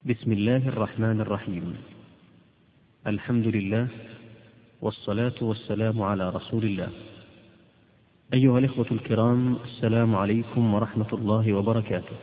بسم الله الرحمن الرحيم. الحمد لله والصلاة والسلام على رسول الله. أيها الإخوة الكرام، السلام عليكم ورحمة الله وبركاته.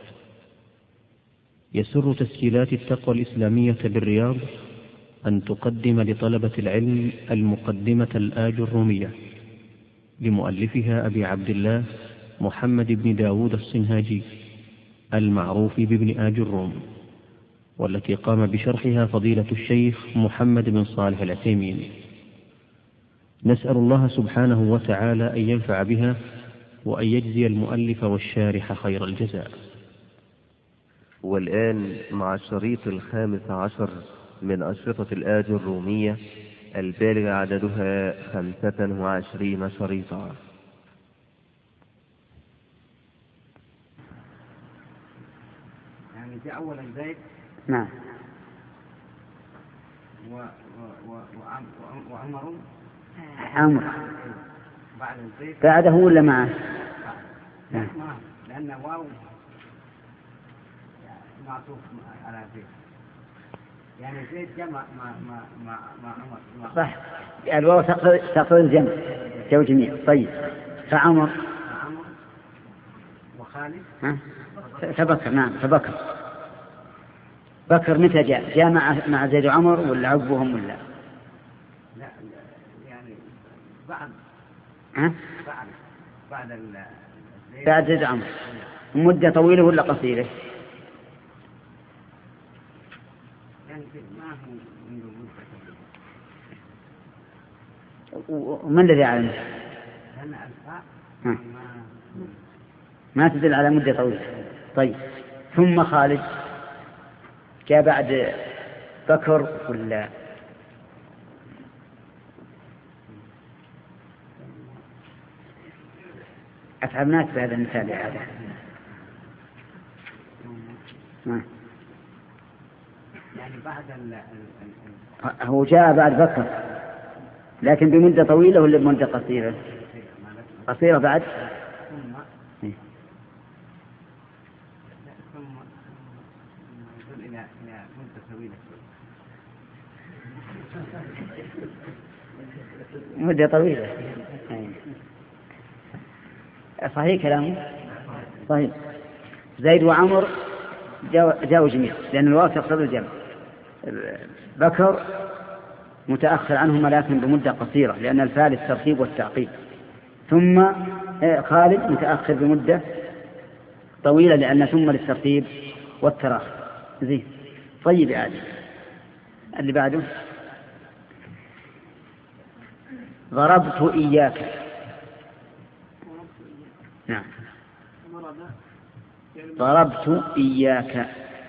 يسر تسجيلات التقوى الإسلامية بالرياض أن تقدم لطلبة العلم المقدمة الآج الرومية لمؤلفها أبي عبد الله محمد بن داود الصنهاجي المعروف بابن آج الروم، والتي قام بشرحها فضيلة الشيخ محمد بن صالح العثيمين. نسأل الله سبحانه وتعالى أن ينفع بها وأن يجزي المؤلف والشارح خير الجزاء. والآن مع الشريط 15 من أشرطة الآج الرومية البالغ عددها 25 شريطا. يعني في أول البيت نعم. وعمر عمر بعد البيت بعده ولا معه؟ نعم. لأن واو معطوف على زيد، يعني زيد جمع مع عمر. صح، الواو تقتضي الجمع، جو جميع. طيب، فعمر وخالد فبكر. نعم، فبكر. بكر متى جاء مع زيد وعمر ولا عقبهم ولا؟ لا يعني بعد بعد زيد وعمر. مدة طويلة ولا قصيرة؟ يعني ما هو منذ مدة. ومن الذي يعلم؟ لأن الفاء ما تدل على مدة طويلة. طيب، ثم خالد جاء بعد بكر ولا؟ أتعبناك بهذا المثال يا هذا. يعني بعد هو جاء بعد بكر، لكن بمدة طويلة ولا بمدة قصيرة؟ قصيرة بعد. مدة طويلة. صحيح كلامه، صحيح. زيد وعمر جاءوا جميع، لأن الواو تقتضي الجمع. بكر متأخر عنهما لكن بمدة قصيرة، لأن الفاء للترتيب والتعقيب. ثم خالد متأخر بمدة طويلة، لأن ثم للترتيب والتراخي. زين. طيب يا عادل، اللي بعده ضربت إياك. نعم. ضربت إياك.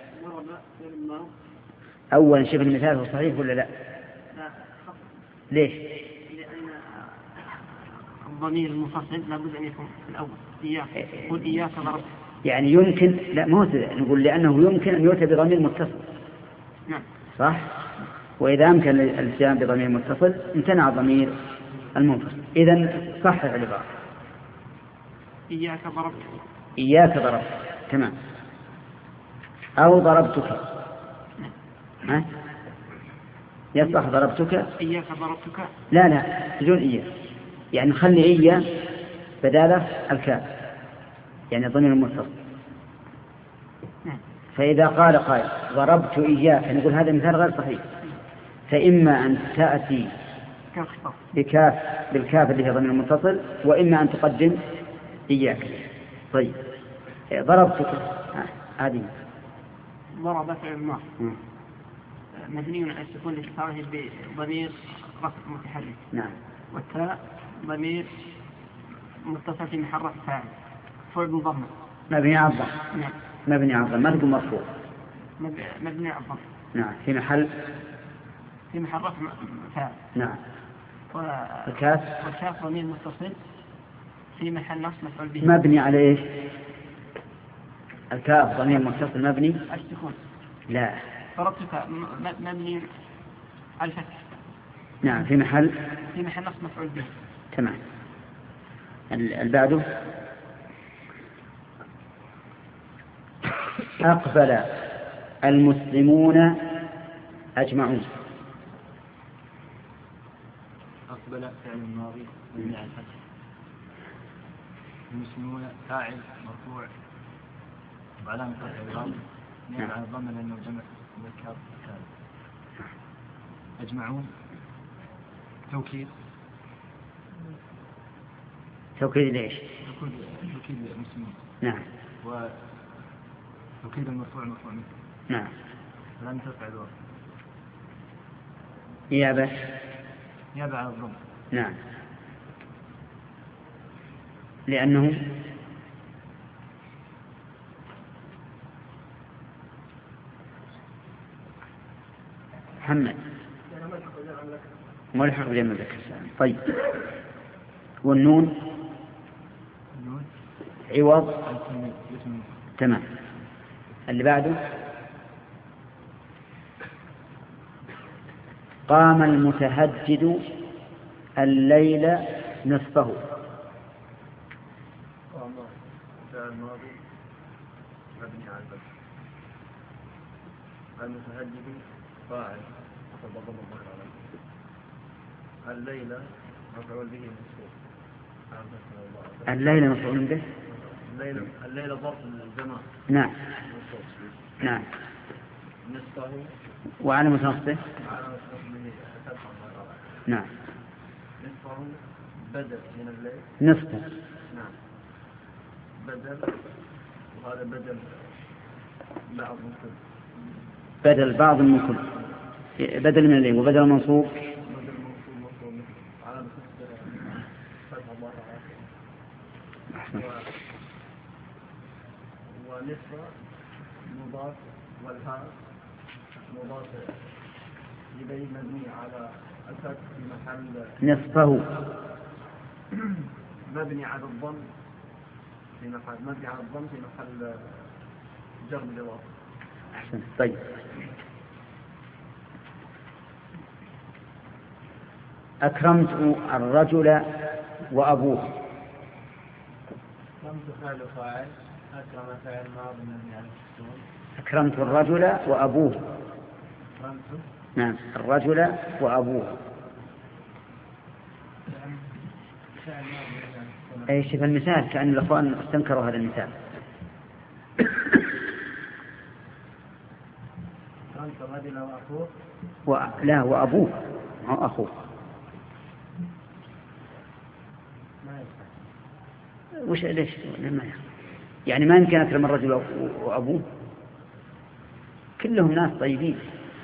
أولا شوف المثال هو صحيح ولا لا؟ ليش؟ لأن الضمير المفصل لابد أن يكون في الأول إياك. قل إياك ضربت. يعني يمكن، لا ما هو نقول لأنه يمكن أن يؤتى بضمير متصل. نعم. صح. وإذا أمكن الاتيان بضمير متصل امتنع ضمير المنفصل. إذن صح العبارة. إياك ضربت. إياك ضربت. تمام. أو ضربتك. ها؟ يصح ضربتك. إياك ضربتك. لا تجون إياك، يعني خلي إياه بدالة الكاف، يعني ضمير المتصل. فإذا قال قائل ضربت إياك، نقول هذا مثال غير صحيح. فإما أن تأتي بالكاف اللي هي ضمير المتصل، وإما أن تقدم إياك. طيب، ضربتك هذه ضرب فعل ماضي مبني على السكون لاتصاله بضمير رفع متحرك. نعم. والتاء ضمير متصل في محل رفع فاعل فعل مضمر مبني على الضم. نعم. مبني على الضم، ما تقول مرفوع. مبني على الضم. نعم. في محل رفع فاعل. نعم. والكاف ضمير متصل في محل نصب مفعول به. مبني على ايش؟ الكاف ضمير متصل مبني السكون. لا. ضربتك مبني على الفتح. نعم. في محل نصب مفعول به. تمام. البعده أقبل المسلمون أجمعون. أقبل فعل الماضي مبني على الفتح. المسلمون فاعل مرفوع وعلامة رفعه الضم نيابة عن الضم لأنه جمع مذكر سالم. أجمعون توكيد ليش؟ توكيد المسلمين. نعم. وتوكيد المرفوع مرفوع منه. نعم. لم تفعل الواو. نيابة على الضم. نعم. لأنه محمد ملحق بجمع ذكر السالم. طيب والنون عوض. تمام. اللي بعده قام المتهجد الليل نصفه. قام فعل ماضي مبني على الفتح. المتهجد فاعل حسب ضم الظهر عليه. الليلة مفعول به منصوب. الليل مفعول به. الليلة ظرف الجماعة. نعم. نعم. نصفه وعلامة نصبه. نعم. نصفه بدل من الليل. نصفه. نعم. بدل وهذا بدل بعض من كل. بدل بعض من كل. بدل من الليل وبدل منصوب. ونصف مضاف والهاء مضاف إليه مبني على الفتح في محل نصفه مبني على الضم في محل جر بالإضافة. أحسن. طيب أكرمت الرجل وأبوه. أكرمت فعل فاعل. أكرم فعل ماضي مبني على السكون. أكرمت الرجل وأبوه. نعم. الرجل وأبوه. أي شوف المثال كأن الأخوان استنكروا هذا المثال. أكرمت الرجل وأخوه. لا وأبوه أو أخوه. وش ليش يعني ما يمكن أكرم الرجل وأبوه؟ كلهم ناس طيبين.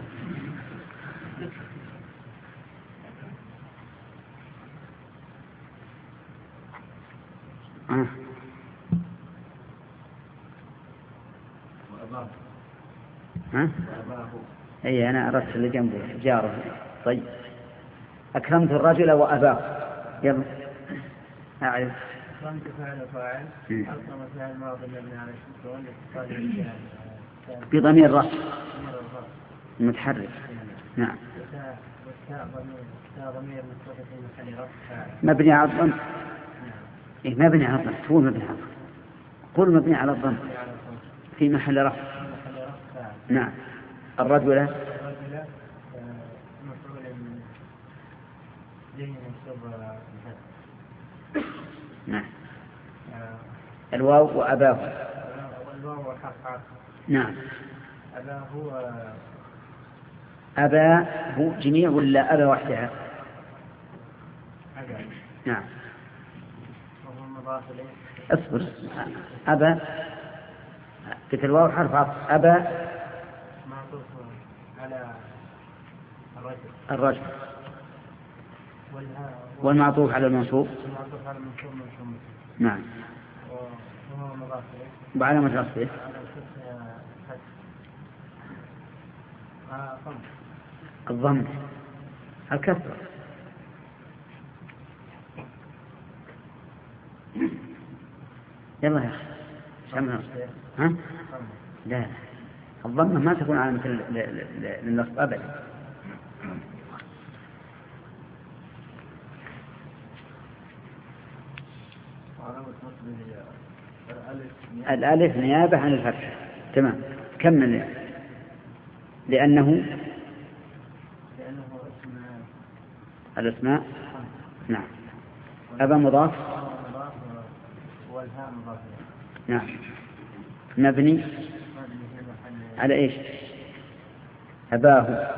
أي أنا أردت اللي جنبه جاره. طيب أكرمت الرجل وأباه. يلا أعرف. أكرمت فعل فاعل. أكرم فعل ماضي مبني على السكون بضمير رفع متحرك. نعم. ضمير متصل في محل رفع مبني على الضم. إيه مبني على الضم. تقول مبني على الضم. قل مبني على الضم في محل رفع. نعم. الرجل مفعول به منصوب. نعم. الواو وأباه. والواو حرف. نعم. أباه هو جميع ولا أبا وحدها؟ نعم. وهو مضاف إليه. اصبر. أبا في الواو حرف عطف. أبا معطوف على الرجل والمعطوف على المنصوب. نعم. وهو مضاف إليه. وعلامة نصبه الضم الكسر. يلا يا أخي شمنا. ها؟ لا الضمة ما تكون علامة للنصب أبدا. الألف نيابة عن الفتح. تمام. كمل. لأنه اسم الأسماء. نعم. أبا مضاف. مضاف والهاء مضاف. نعم. مبني على إيش؟ أباه.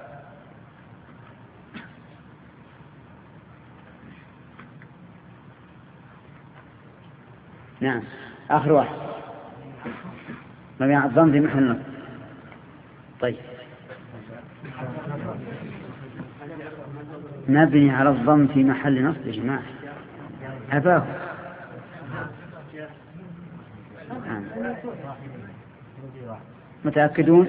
نعم. آخر واحد مبني على الضم في محل نصب. طيب مبني على الضم في محل نصب يا جماعة. أباه. متأكدون؟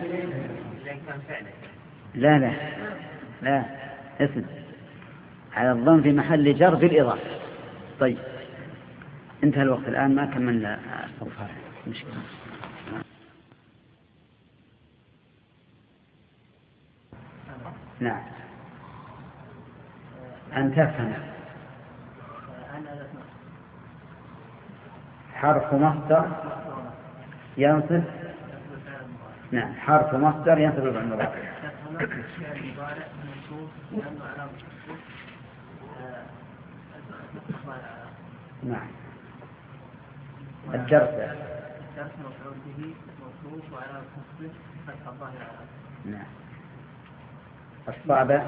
لا لا لا، اسم على الضم في محل جر بالإضافة. طيب انتهى الوقت الآن، ما كملنا الصفحة. مشكلة. نعم. أن تفهم. حرف مصدر ينصب. نعم. حرف مصدر ينصب بالمضارع. نعم. الدرس مفعول به موصوف وعلى الخفض فتح الظاهر على. نعم. الصعبة.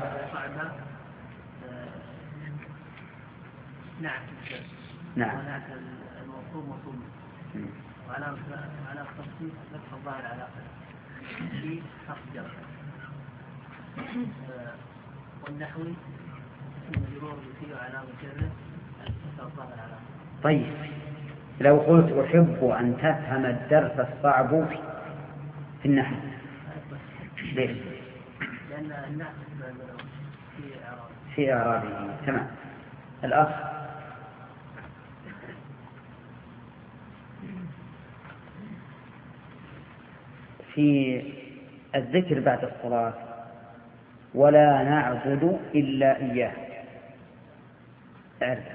نعم. نعم. هناك الموصول موصول وعلى الخفض فتح الظاهر على في حرف جر. والنحوي اسم مجرور به على مجرد فتح الظاهر على. طيب لو قلت أحب أن تفهم الدرس الصعب في النحو، ليش؟ لأن النحو في إعرابه. تمام. الأخ. في الذكر بعد الصلاة ولا نعبد إلا إياه، أعرف.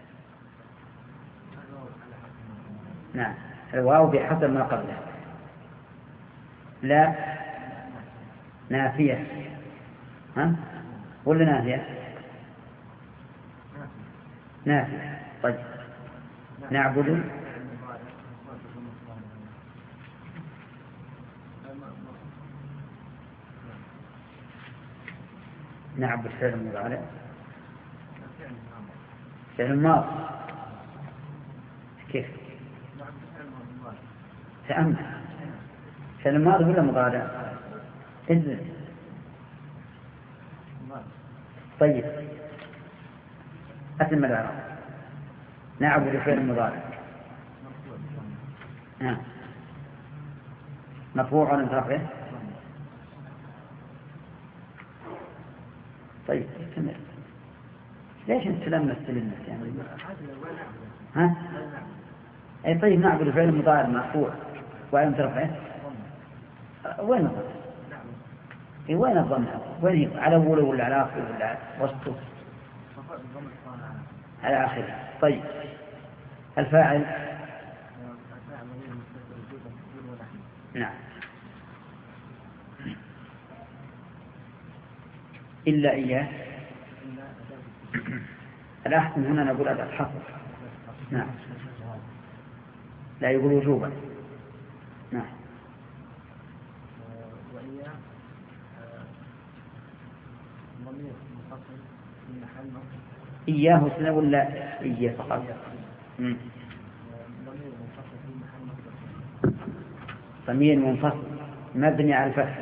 نعم. الواو بحسب ما قبله. لا نافية. ها ولا نافية؟ نافية. طيب نعبد. نعبد فعل مضارع. فعل ماضي. كيف؟ تأمل. فعل ماضي ولا مضارع؟ انزل. طيب أتم الإعراب. نعبد فعل مضارع. مرفوع ولا مترفع؟ طيب كمل. ليش انت تلمس يعني؟ ها؟ اي طيب نعبد فعل مضارع مرفوع ولا مترفع؟ وين الضم؟ وين الضم؟ وين على أوله ولا على آخره ولا على وسطه؟ على آخره. طيب الفاعل. نعم. إلا إياه. الأحسن هنا نقول الحصر. نعم. لا يقول وجوبا. نعم. إياه سنة ولا إياه فقط؟ ضمير منفصل مبني على الفتح.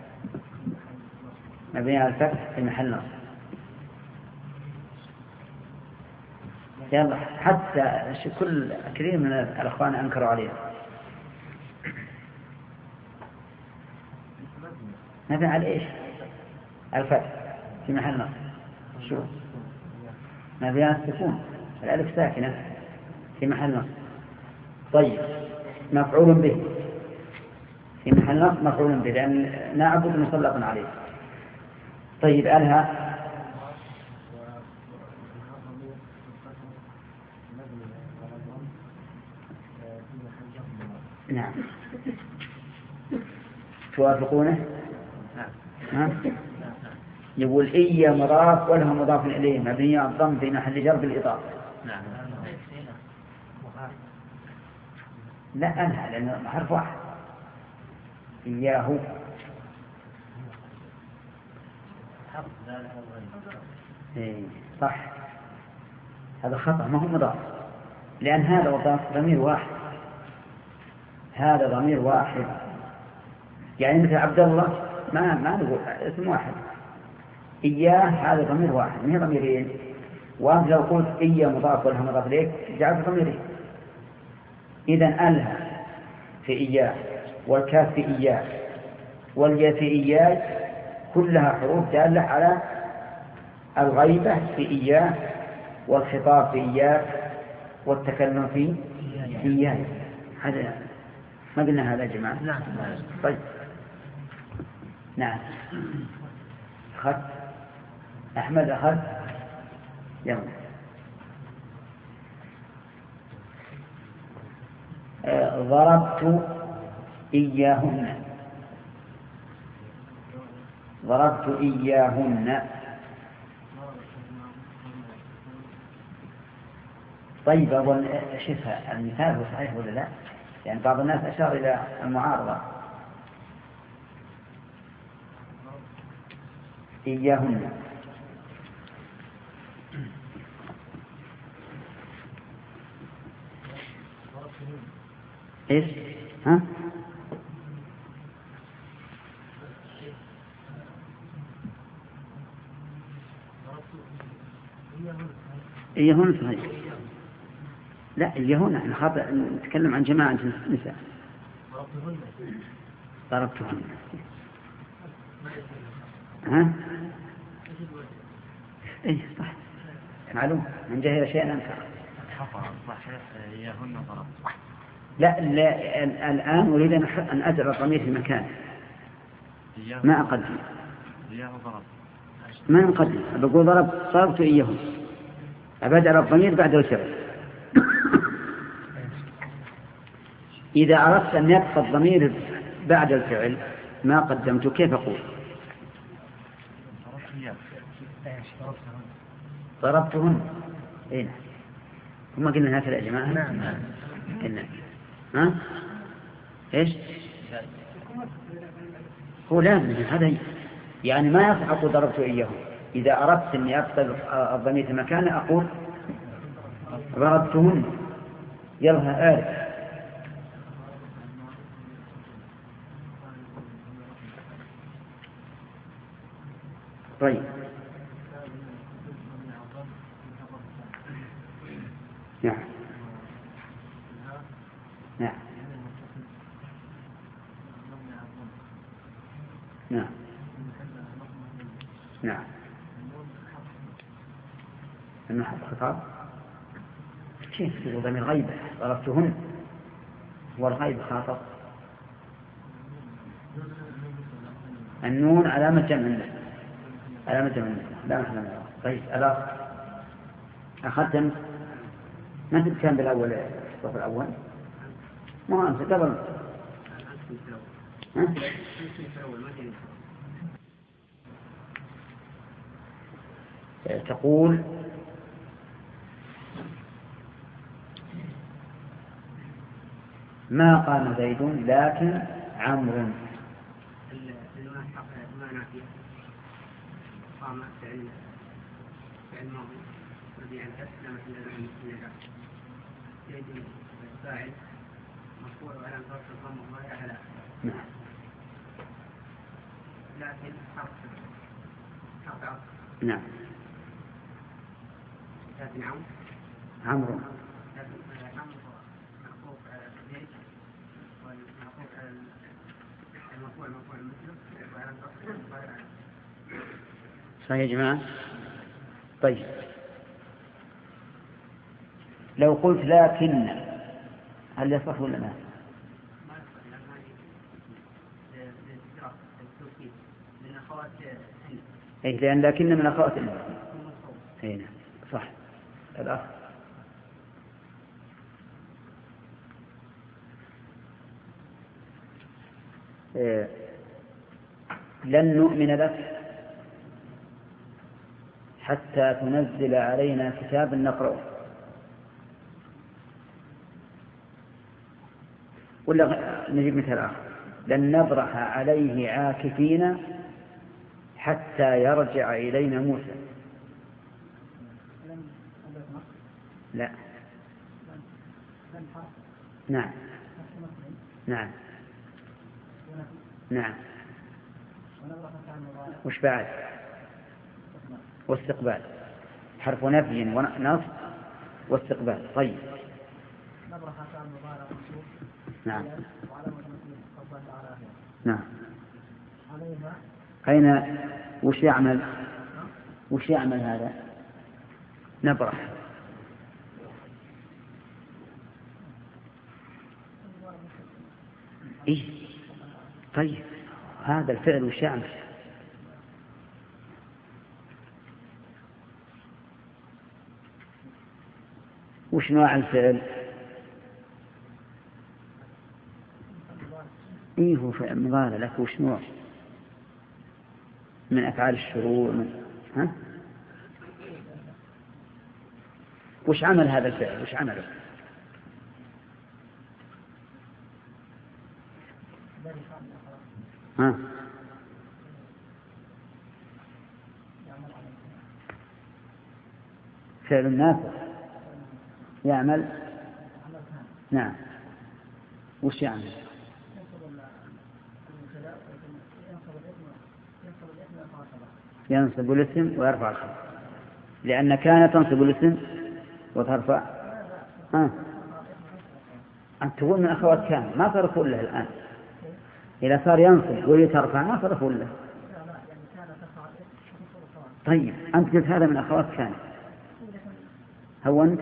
مبني على الفتح في محل نصب. يلا حتى كل كثير من الأخوان أنكروا عليه. مبني على إيش؟ الفتح في محل نصب. شو مبني على السكون، الألف ساكنة في محل نصب. طيب مفعول به في محل نصب، مفعول به لأن نعبد مطلق عليه. طيب ألها. نعم. توافقونه؟ ها؟ يقول إيا مضاف وله مضاف إليه مبني على الضم في محل جر بالإضافة. لا أنهى لأنه حرف واحد. إياه صح، هذا خطأ ما هو مضاف، لأن هذا ضمير واحد، هذا ضمير واحد. يعني مثل عبد الله ما نقول اسم واحد، إياه هذا ضمير واحد من ضميرين. وأنت لو قلت إياه مضاف ولا مضاف إليك جعلت ضميرين. إذن ألها في إياه والكاف في إياه والياء في إياه كلها حروف دالة على الغيبة في إياه والخطاب في إياه والتكلم في إياه. هذا ما قلنا هذا يا جماعة؟ نعم. طيب نعم. أخذ أحمد أخذ يلا. ضربت إياهن. ضربت إياهن. طيب أظن شوفها المثال هو صحيح ولا لا؟ يعني بعض الناس أشار إلى المعارضة. إياهن إيش؟ ها؟ إياهن صحيح. لا إياهن احنا خاطئ نتكلم عن جماعة نساء. ضربتهن. ها؟ إيه صح معلوم من جهل شيئا أنكر. صحيح إياهن ضربت. لا الآن أريد أن أجعل الضمير في مكانه ما أقدم. ما نقدم بقول ضربت إياهم أبدأ الضمير بعد الفعل. إذا أردت أن يبقى الضمير بعد الفعل ما قدمت كيف أقول؟ ضربتهن. إيه هم قلنا هكذا يا جماعة؟ نعم قلنا. ها؟ إيش؟ هو لازم هذا يعني ما يصح أقول ضربت إياهم. إذا أردت أن أبطل الضمير في مكانه أقول ضربتهن. يلا آل. طيب نعم نعم نعم نعم. النحو خطاب كيف يقول ضمير غيبة؟ ضربتهن والغيب خاطب. النون علامة جمع علامة جمع لا محل من الأول. طيب الأخ أخذتم ما تتكلم بالأول الصف الأول ما هو أنت قبل تقول ما قام زيد لكن عمرو. قام فعل ماضي مبني على الفتح لا محل له من الإعراب. زيد فاعل مرفوع وعلى ضرب الضم الظاهر على لكن حرف عطف. نعم. لكن عمرو معطوف على زيد والمعطوف على المرفوع مثله وعلى ضرب الظاهر على. صحيح يا جماعة. طيب لو قلت لكن هل يصح ولا لا؟ إيه لأن لكن من أخوات هنا صح. الأخ لن نؤمن لك حتى تنزل علينا كتابا نقرأه. ولا نجيب مثال آخر: لن نبرح عليه عاكفين حتى يرجع إلينا موسى. لا. نعم نعم نعم. وش بعد؟ واستقبال، حرف نفي ونصب واستقبال. طيب. نعم نعم. أين وش يعمل هذا؟ نبرح. إيه؟ طيب هذا الفعل وش يعمل؟ وش نوع الفعل؟ إيه هو فعل مضارع، لك وش نوع من أفعال الشروع ها؟ وش عمل هذا الفعل؟ وش عمله؟ ها؟ فعل النافع يعمل. نعم. وش يعمل؟ ينصب الاسم ويرفع الخبر، لأن كان تنصب الاسم وترفع. أنت تقول من أخوات كان، ما صرفوا له الآن. إذا صار ينصب ويترفع ما صرفوا له. طيب أنت قلت هذا من أخوات كان، هو أنت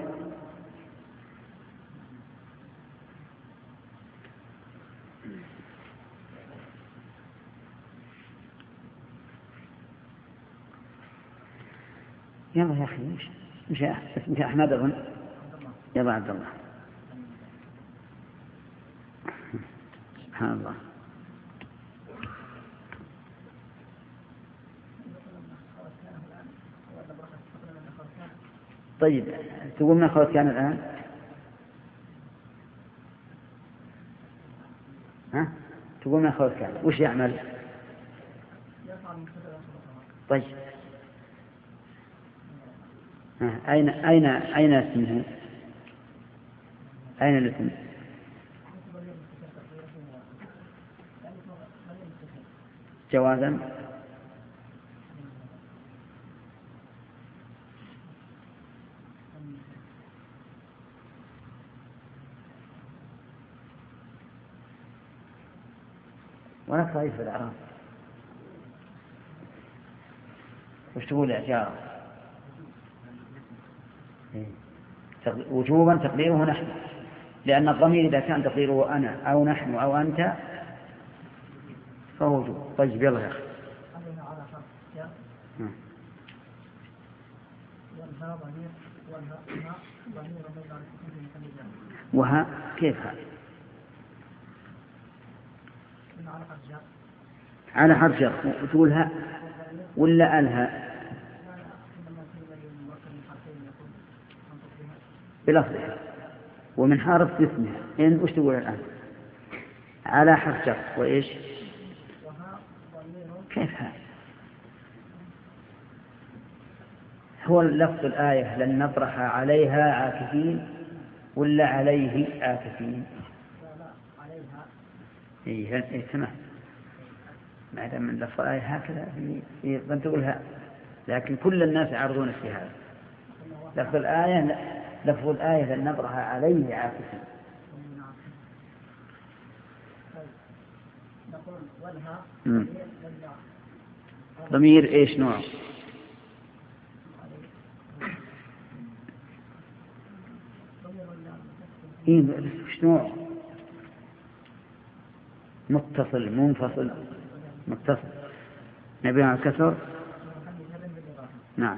يلا يا أخي. مش اسمك أحمد أظن؟ يلا عبد الله. سبحان الله. طيب تقول من أخوات كان الآن؟ ها؟ تقول من أخوات كان وش يعمل؟ طيب أين اسمه؟ أين الاسم؟ جوازا. ولا خايف في الأعراب. وش تقول الإعجاب؟ وجوبا تقديره نحن، لأن الضمير إذا كان تقديره أنا أو نحن أو أنت فهو وجوب. طيب يلا يا أخي. وها كيف ها؟ على حرف جر وتقول ها ولا ألها بلفظها ومن حرف اسمها. إن وش تقول الآن؟ على حرف جر وإيش؟ كيف ها؟ هو لفظ الآية لن نبرح عليها عاكفين ولا عليه عاكفين؟ إيه تمام. ما دام من لفظ الآية هكذا من تقولها، لكن كل الناس يعرضون في هذا. لفظ الآية لن نبرح عليه عاكفين. ضمير إيش نوع؟ إيه إيش نوع؟ متصل منفصل؟ متصل. نبي على الكسر. نعم.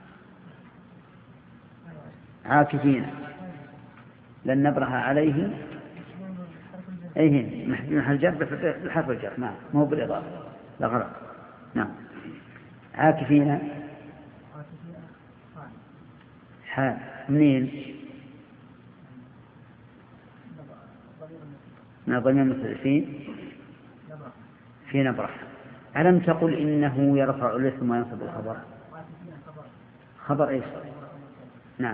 عاكفين لن نبرح عليه. أيه محل جر بحرف الجر. نعم مو بالإضافة لا غلط. عاكفين حال منين؟ من ضمير المستتر في نبرة. ألم تقل إنه يرفع الاسم وينصب الخبر؟ خبر إيش؟ نعم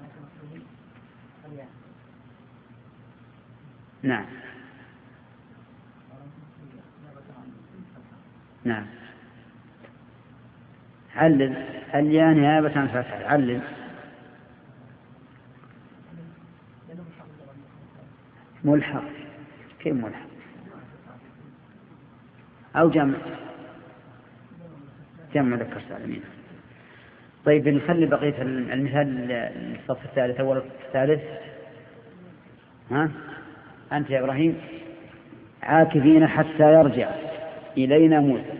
نعم نعم. علل الياء نيابة عن فتح. علل ملحق. كيف ملحق؟ أو جمع ذكر سالمين. طيب نخلي بقية المثال الصف الثالث أول الثالث. ها أنت يا إبراهيم عاكفين حتى يرجع إلينا موسى.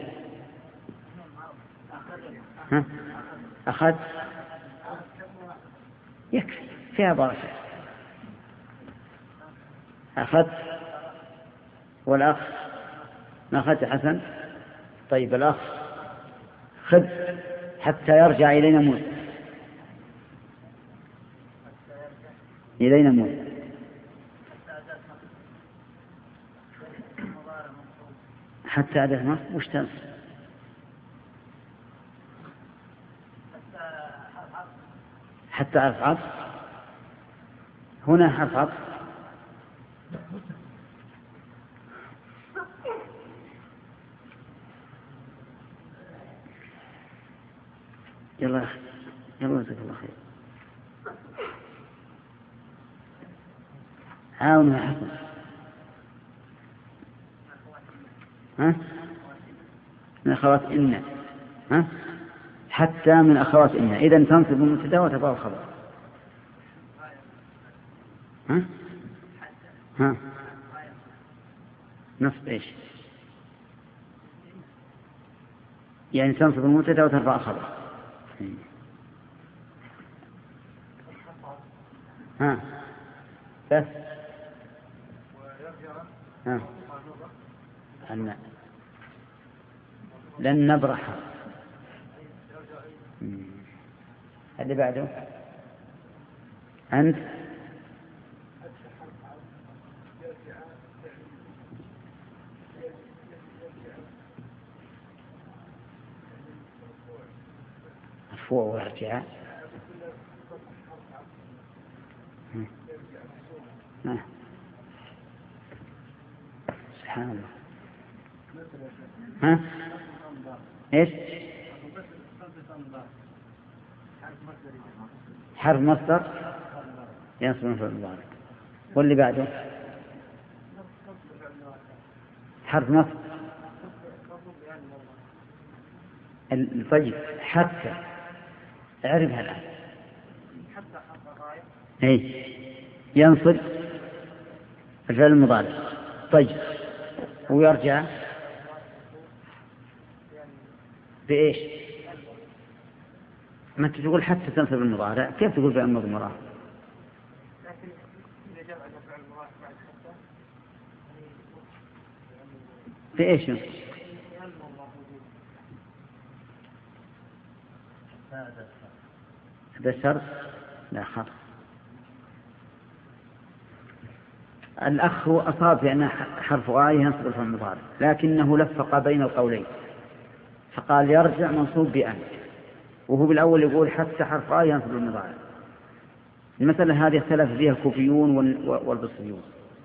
ها أخذ يكفي فيها بركة. أخذ والأخ ما أخذت حسن. طيب الأخ خذ حتى يرجع إلينا موسى. إلينا موسى حتى أداة نصب وش تنصب؟ حتى حرف عطف. هنا حرف عطف يلا يلا جزاك الله خير. عاونوا يا حسن. ها من أخوات إن. ها حتى من أخوات إن. إذن تنصب المبتدأ وتبقى الخبر. ها نصب إيش؟ يعني تنصب المبتدأ وترفع الخبر. ها بس ها لن نبرح. اللي بعده أنت مرفوع وارجع. سبحان الله. ها ايش؟ حرف مصدر ينصب مفعول المضارع. واللي بعده حرف نصب. طيب حتى اعرفها الآن. اي ينصب الفعل المضارع. طيب ويرجع بإيش؟ ما تقول حتى تنصب المضارع كيف تقول بأن مضمرة؟ بإيش؟ هذا شرط لا خط. الأخ أصاب في أنه حرف آية ينصب الفعل المضارع لكنه لفق بين القولين فقال يرجع منصوب بأن وهو بالأول يقول حتى حرف آية ينصب المضارع. المسألة هذه اختلف فيها الكوفيون والبصريون.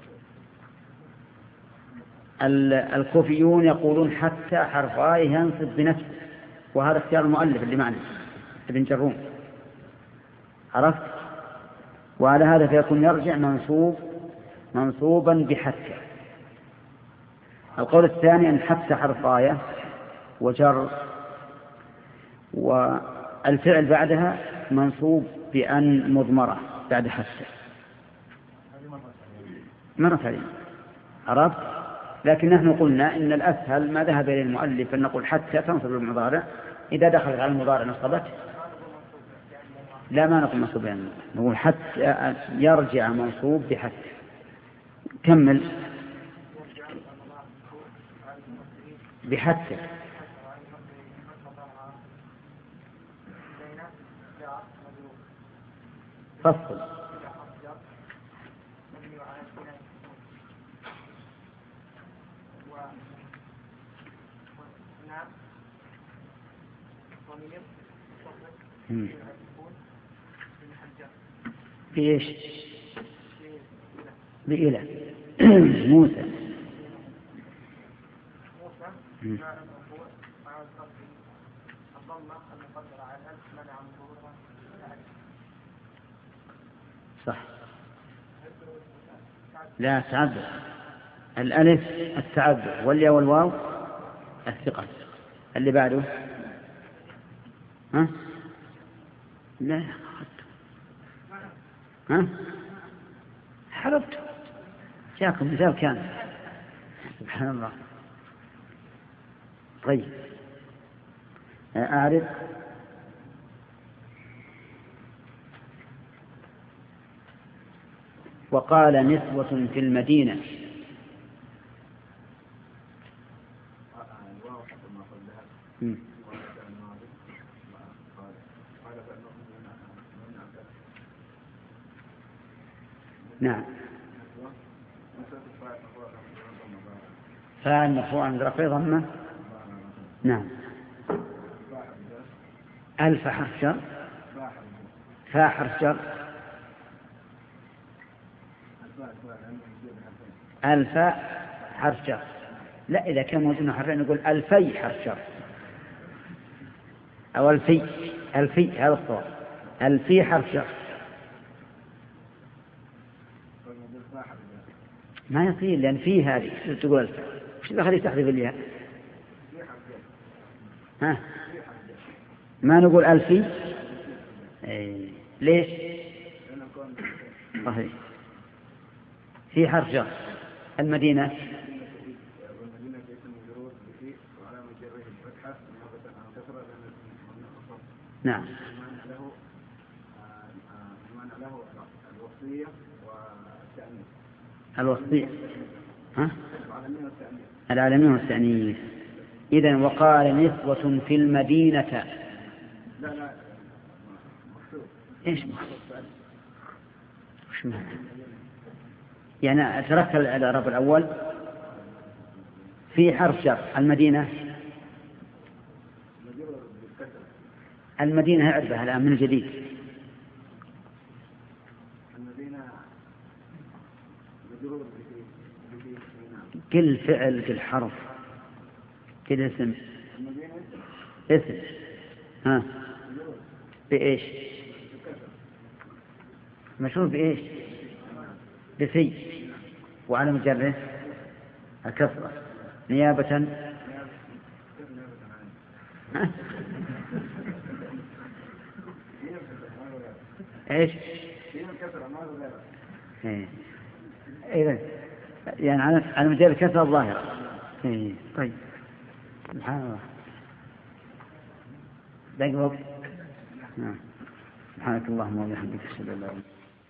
الكوفيون يقولون حتى حرف آية ينصب بنفسه وهذا اختيار المؤلف اللي معنا ابن جروم. عرفت؟ وعلى هذا فيكون يرجع منصوبا بحتى. القول الثاني أن حتى حرف آية وجر والفعل بعدها منصوب بأن مضمرة بعد حتى مرة ثانية. عرفت؟ لكن نحن قلنا إن الأسهل ما ذهب إليه المؤلف أن نقول حتى تنصب المضارع إذا دخلت على المضارع نصبت. لا ما نقول منصوب يعني نقول حتى يرجع منصوب بحتى. كمل بحتى فصل. بإيش؟ بإله موسى. صح. لا تعذر. الألف التعذر والياء والواو الثقة. اللي بعده ها؟ لا ها؟ حربت جاكم مثال كان. سبحان الله. طيب أعرف. وقال نسوة في المدينة. نعم. فاعل مرفوع عند رفع ضمه. نعم. ألف حرف جر. فاء حرف جر. ألف حرف جر. لا، إذا كان موجود حرفين نقول ألفي حرف جر أو ألفي هذا الصواب. ألفي حرف جر ما يصير، لأن فيه هذه تقول ألف. وش دخل تحذف الياء؟ ها؟ ما نقول ألفي. ليش؟ صحيح في حرف جر. المدينة نعم. الوصية ها؟ العالمين والتأنيث. إذن وقال نسوة في المدينة. لا إيش وش معنى؟ يعني ترك الإعراب الأول في حرف جر. المدينة أعرفها الآن من جديد. كل فعل كل حرف كل اسم. ها بإيش؟ مشهور بإيش؟ بفي. وعلى مجره الكسرة نيابة. ايش؟ إذن يعني على مجال الكسرة الظاهرة. طيب سبحان الله. باقي وقت. سبحانك اللهم وبحمدك أشهد أن لا إله إلا أنت.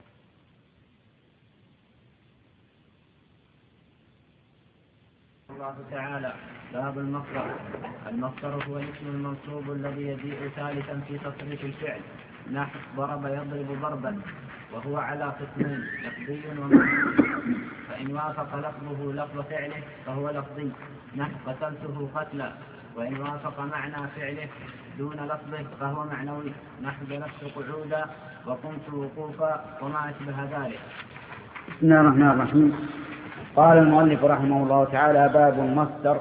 الله تعالى. باب المصدر. المصدر هو الاسم المنصوب الذي يجيء ثالثا في تصريف الفعل، نحو ضرب يضرب ضربا، وهو على قسمين لفظي ومعنوي. فإن وافق لفظه لفظ فعله فهو لفظي، نحو قتلته قتلا. وإن وافق معنى فعله دون لفظه فهو معنوي، نحو جلست قعودا وقمت وقوفا وما أشبه ذلك. بسم الله الرحمن الرحيم. قال المؤلف رحمه الله تعالى: باب المصدر.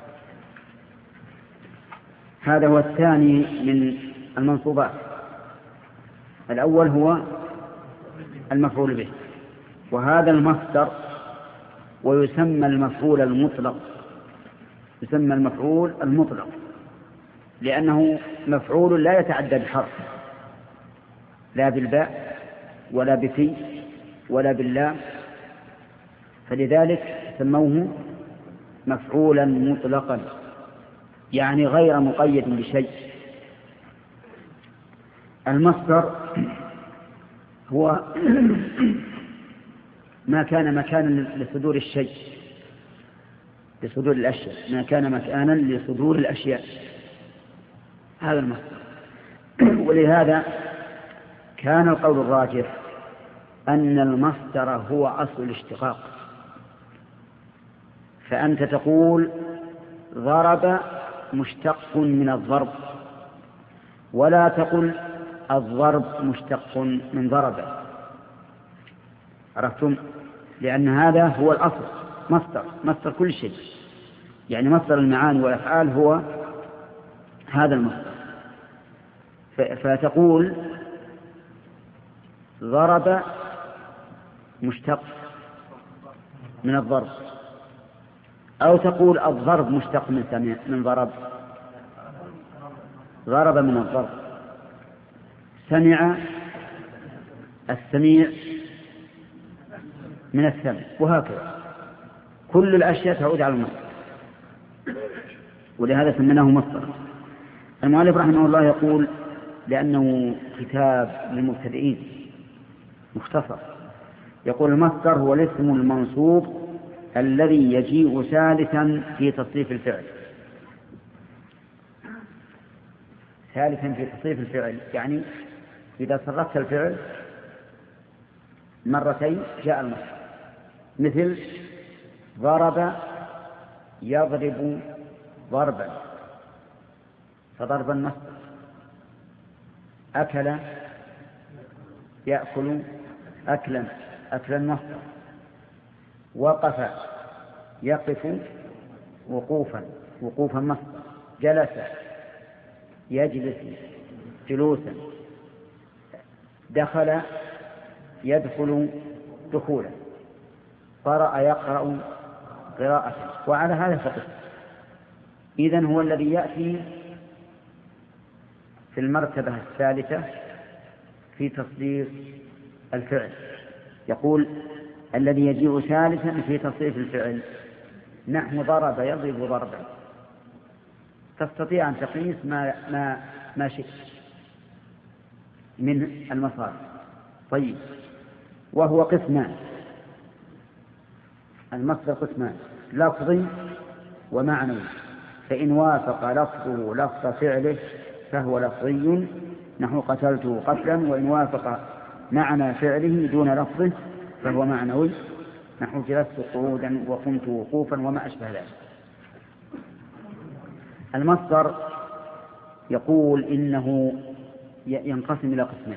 هذا هو الثاني من المنصوبات. الأول هو المفعول به، وهذا المصدر. ويسمى المفعول المطلق. يسمى المفعول المطلق لأنه مفعول لا يتعدى بحرف، لا بالباء ولا بفي ولا باللام، فلذلك سموه مفعولا مطلقا، يعني غير مقيد بشيء. المصدر هو ما كان مكانا لصدور الشيء، لصدور الأشياء، ما كان مكانا لصدور الأشياء، هذا المصدر. ولهذا كان القول الراجح أن المصدر هو أصل الاشتقاق، فأنت تقول ضرب مشتق من الضرب، ولا تقل الضرب مشتق من ضرب. عرفتم؟ لأن هذا هو الأصل، مصدر كل شيء، يعني مصدر المعاني والأفعال هو هذا المصدر. فتقول ضرب مشتق من الضرب، أو تقول الضرب مشتق من ضرب، ضرب من الضرب، سمع السميع من السمع، وهكذا كل الأشياء تعود على المصدر، ولهذا سميناه مصدر. المؤلف رحمه الله يقول لأنه كتاب للمبتدئين مختصر، يقول المصدر هو الاسم المنصوب الذي يجيء ثالثا في تصريف الفعل. ثالثا في تصريف الفعل يعني إذا صرفت الفعل مرتين جاء المصدر، مثل ضرب يضرب ضربا فضربا مصدر، أكل يأكل أكلا مصدر، وقف يقف وقوفا مصدر، جلس يجلس جلوسا، دخل يدخل دخولا، قرأ يقرأ قراءة، وعلى هذا فقط. إذن هو الذي يأتي في المرتبة الثالثة في تصريف الفعل. يقول الذي يجيء ثالثا في تصريف الفعل نحو ضرب يضرب ضربا، تستطيع أن تقيس ما شئت من المصارف. طيب، وهو قسمان، المصدر قسمان، لفظي ومعنوي، فإن وافق لفظه لفظ فعله فهو لفظي نحو قتلته قتلا، وإن وافق معنى فعله دون لفظه فهو معنوي نحو جلست قعودا وقمت وقوفا وما أشبه ذلك. المصدر يقول إنه ينقسم إلى قسمين،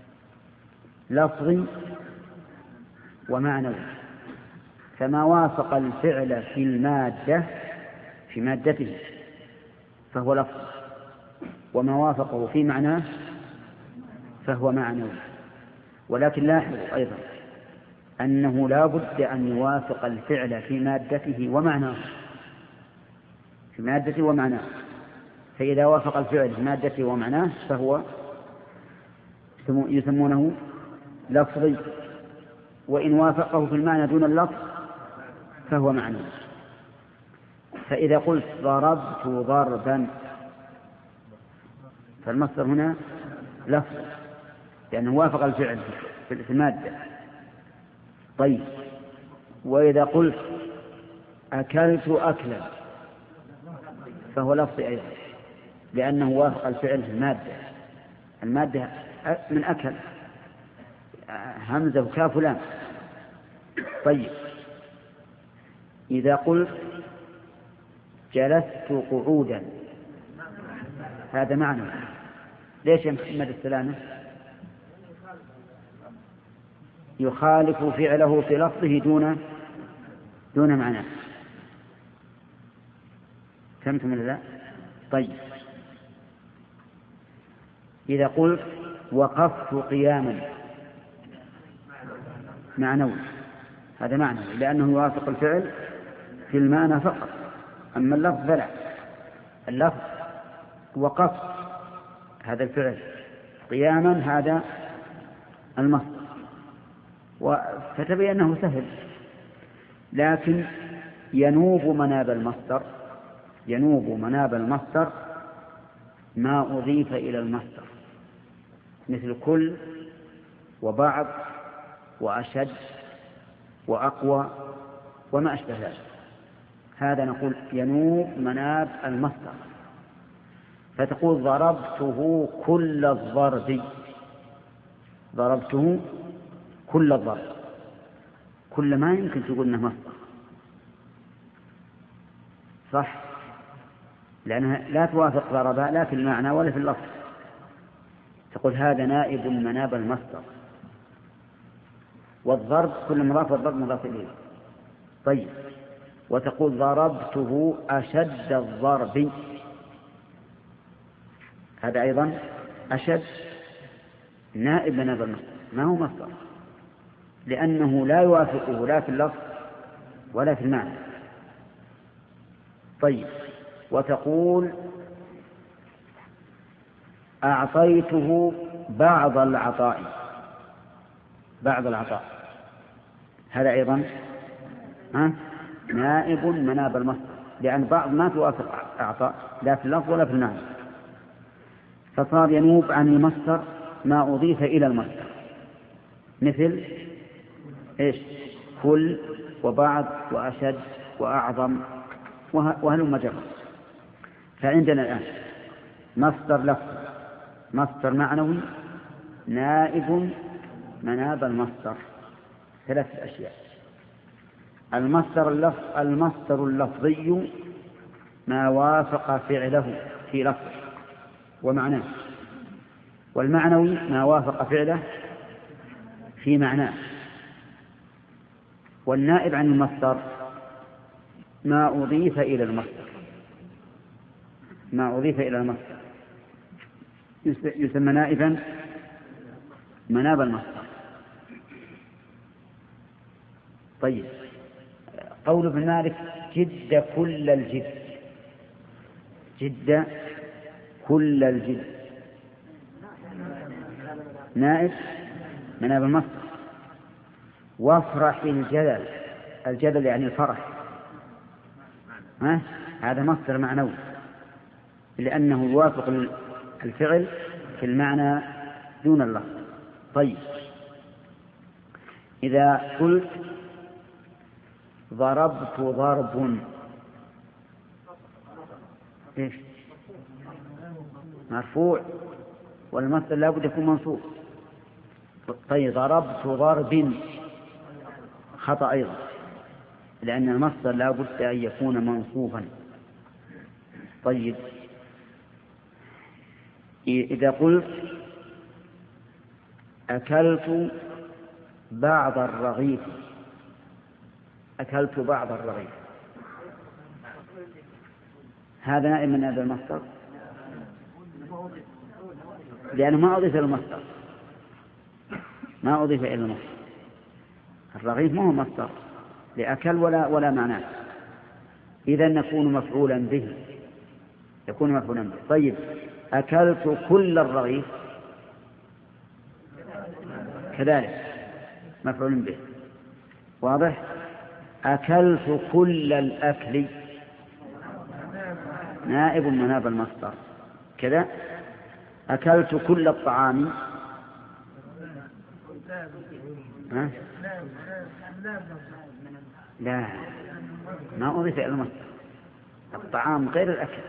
لفظي ومعنوي، فما وافق الفعل في المادة في مادته فهو لفظ، وما وافقه في معناه فهو معنوي. ولكن لاحظوا أيضا أنه لا بد أن يوافق الفعل في مادته ومعناه، في مادته ومعناه، فإذا وافق الفعل في مادته ومعناه فهو يسمونه لفظي، وإن وافقه في المعنى دون اللفظ فهو معنوي. فإذا قلت ضربت ضربا فالمصدر هنا لفظ لأنه وافق الفعل في المادة. طيب، وإذا قلت أكلت أكلا فهو لفظ أيضا لأنه وافق الفعل في المادة من أكل، همزة وكاف ولام. طيب، إذا قلت جلست قعودا هذا معنى. ليش يا محمد السلامة؟ يخالف فعله في لفظه دون معناه. فهمتم ولا لا؟ طيب، إذا قلت وقفت قياما معنوي، هذا معنى لأنه يوافق الفعل في المعنى فقط، أما اللفظ فلا. اللفظ وقفت هذا الفعل، قياما هذا المصدر، فتبين أنه سهل. لكن ينوب مناب المصدر ما أضيف إلى المصدر، مثل كل وبعض وأشد وأقوى وما أشبه ذلك. هذا نقول ينوب مناب المصدر، فتقول ضربته كل الضرب ضربته كل الضرب، كل ما يمكن تقول انه مصدر، صح؟ لأنها لا توافق ضرب لا في المعنى ولا في اللفظ. تقول هذا نائب مناب المصدر، والضرب كل مضاف والضرب مضاف إليه. طيب، وتقول ضربته أشد الضرب، هذا أيضا أشد نائب مناب المصدر، ما هو مصدر، لأنه لا يوافقه لا في اللفظ ولا في المعنى. طيب، وتقول أعطيته بعض العطاء، بعض العطاء، هذا أيضا نائب مناب المصدر، لأن بعض ما توافق أعطاء لا في اللفظ ولا في المعنى، فصار ينوب عن المصدر ما أضيف إلى المصدر، مثل إيش؟ كل وبعض وأشد وأعظم وهلم جرا. فعندنا الآن مصدر لفظ، مصدر معنوي، نائب مناب المصدر، ثلاثة أشياء. المصدر اللفظي ما وافق فعله في لفظه ومعناه، والمعنوي ما وافق فعله في معناه، والنائب عن المصدر ما أضيف إلى المصدر، ما أضيف إلى المصدر يسمى نائبا مناب المصدر. طيب، قول ابن مالك جد كل الجد، جد كل الجد، نائب مناب المصدر. وافرح الجدل، الجدل يعني الفرح، هذا مصدر معنوي لأنه يوافق الفعل في المعنى دون اللفظ. طيب، إذا قلت ضربت ضرب، إيش؟ مرفوع، والمصدر لا بد يكون منصوب. طيب، ضربت ضرب خطأ أيضا، لأن المصدر لا بد أن يكون منصوبا. طيب، إذا قلت أكلت بعض الرغيف، أكلت بعض الرغيف، هذا نائب من هذا المصدر، لأنه ما أضيف إلى المصدر، ما أضيف إلى المصدر. الرغيف ما هو مصدر لأكل ولا معناه، إذا نكون مفعولا به، يكون مفعولا به. طيب، أكلت كل الرغيف، كذلك مفعول به، واضح؟ أكلت كل الأكل، نائب مناب المصدر كذا. أكلت كل الطعام، لا، ما أضيف إلى المصدر، الطعام غير الأكل.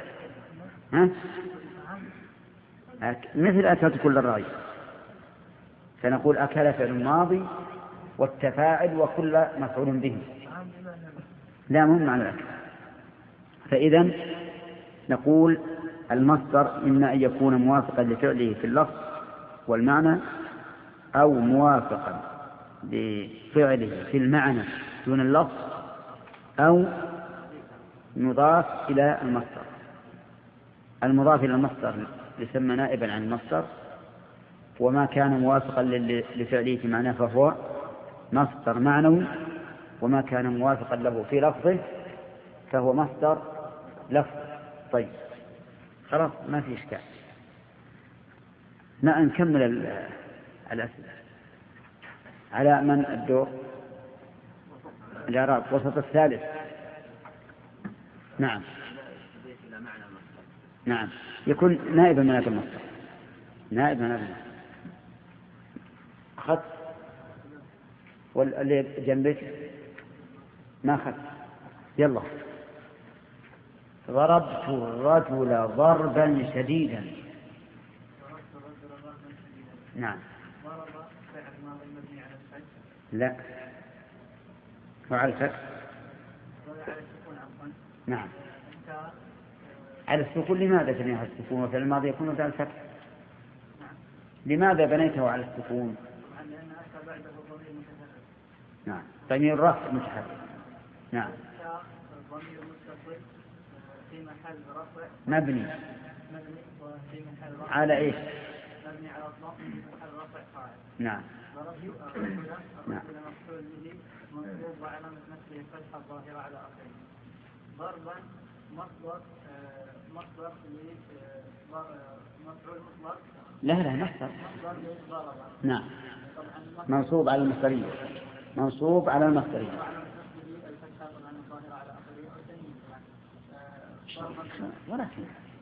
مثل أكلت كل الرغيف، فنقول أكل فعل ماضي والتفاعل وكل مفعول به، لا مهم معنى الأكل. فإذا نقول المصدر إما أن يكون موافقا لفعله في اللفظ والمعنى، أو موافقا لفعله في المعنى دون اللفظ، أو مضاف إلى المصدر. المضاف إلى المصدر يسمى نائبا عن المصدر، وما كان موافقا لفعله في معناه فهو مصدر معنوي، وما كان موافقا له في لفظه فهو مصدر لفظ. طيب، خلاص ما في إشكال. نكمل الأسئلة. على من الدور؟ الإعراب وسط الثالث. نعم، نعم، يكون نائبا من هذا المصدر، نائب من هذا المصدر. أخذت واللي جنبك ما أخذت؟ يلا. ضربت الرجل ضربا شديدا. نعم، لا، وعلى الفتح. نعم، على السكون. لماذا تبنيه على السكون وفعل الماضي يكون على الفتح؟ لماذا بنيته على السكون؟ نعم، ضمير الرفع متحرك. نعم، ضمير متصل في محل رفع مبني وفي محل رفع على إيش؟ مبني على الضم في محل رفع فاعل. نعم. الرجل نعم. مفعول به منصوب وعلامة نصبه الفتحة الظاهرة على آخره. ضربا مصدر مفعول مطلق. لا مصدر. ضرب. نعم، منصوب على المصدرية. منصوب على المصدرية. الفتحة طبعا الظاهرة على آخره. ولكن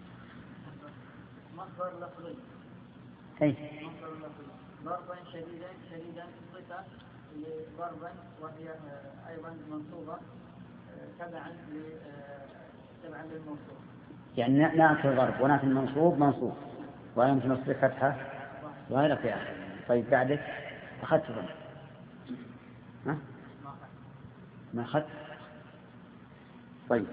مصدر لفظي. أي. مصدر لفظي. ضربا شديدا صفة لضربا وهي أيضا منصوبة تبعا للمنصوب. يعني نعت الضرب ونعت المنصوب منصوب وعلامة نصبه فتحة ظاهرة في آخره. طيب بعدك أخذت ضرب. ها؟ ما أخذت. طيب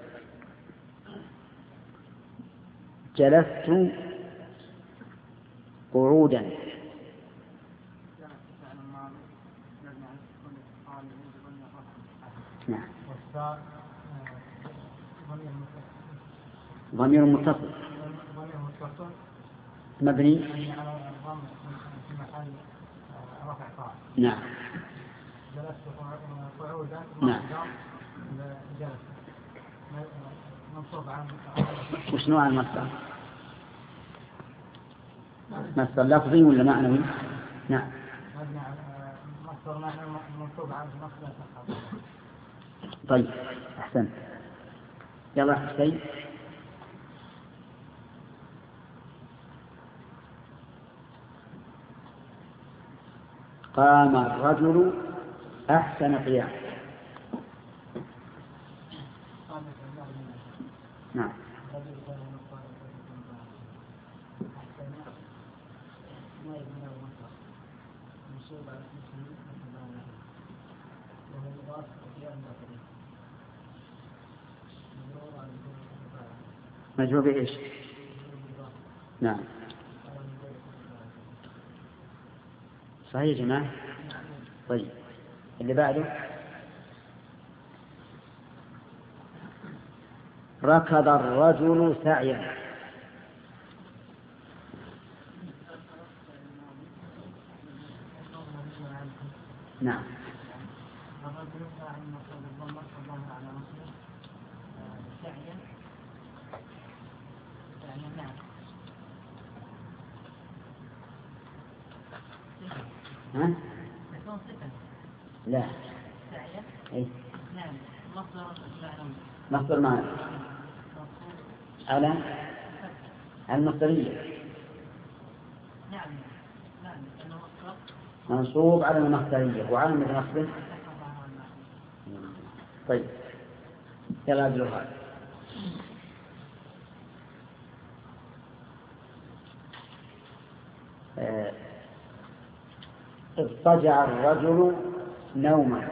جلست قعودا. نعم، ضمير متصل مبني على الضم في محل رفع فاعل. نعم. جلست قعودا. نعم. جلست منصوب عن. وش نوع المصدر؟ مصدر لفظي ولا معنوي؟ نعم. مصدر معنوي منصوب عن مصدر. طيب أحسنت. يلا حسين. قام الرجل أحسن قيام. نعم. مجرور بإيش؟ نعم، صحيح يا جماعة. طيب اللي بعده ركض الرجل سعيا. نعم. ها؟ لا. إيه؟ نعم. مصدر معنى على المصدرية. نعم. منصوب على المصدرية وعلامة نصبه. طيب يلا أجل هذا. اضطجع الرجل نوما.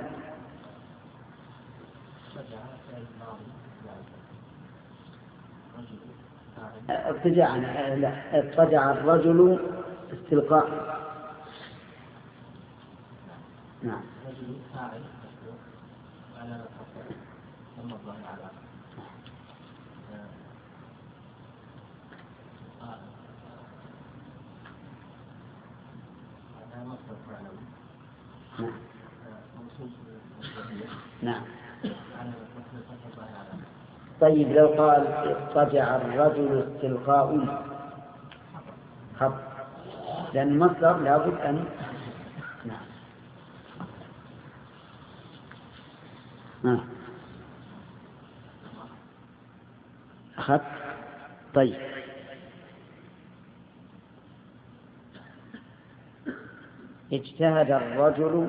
اضطجع الرجل استلقاء. نعم. نعم. طيب لو قال اضطجع الرجل استلقاء خط، لأن المصدر لابد أن. نعم. أخذت. طيب اجتهد الرجل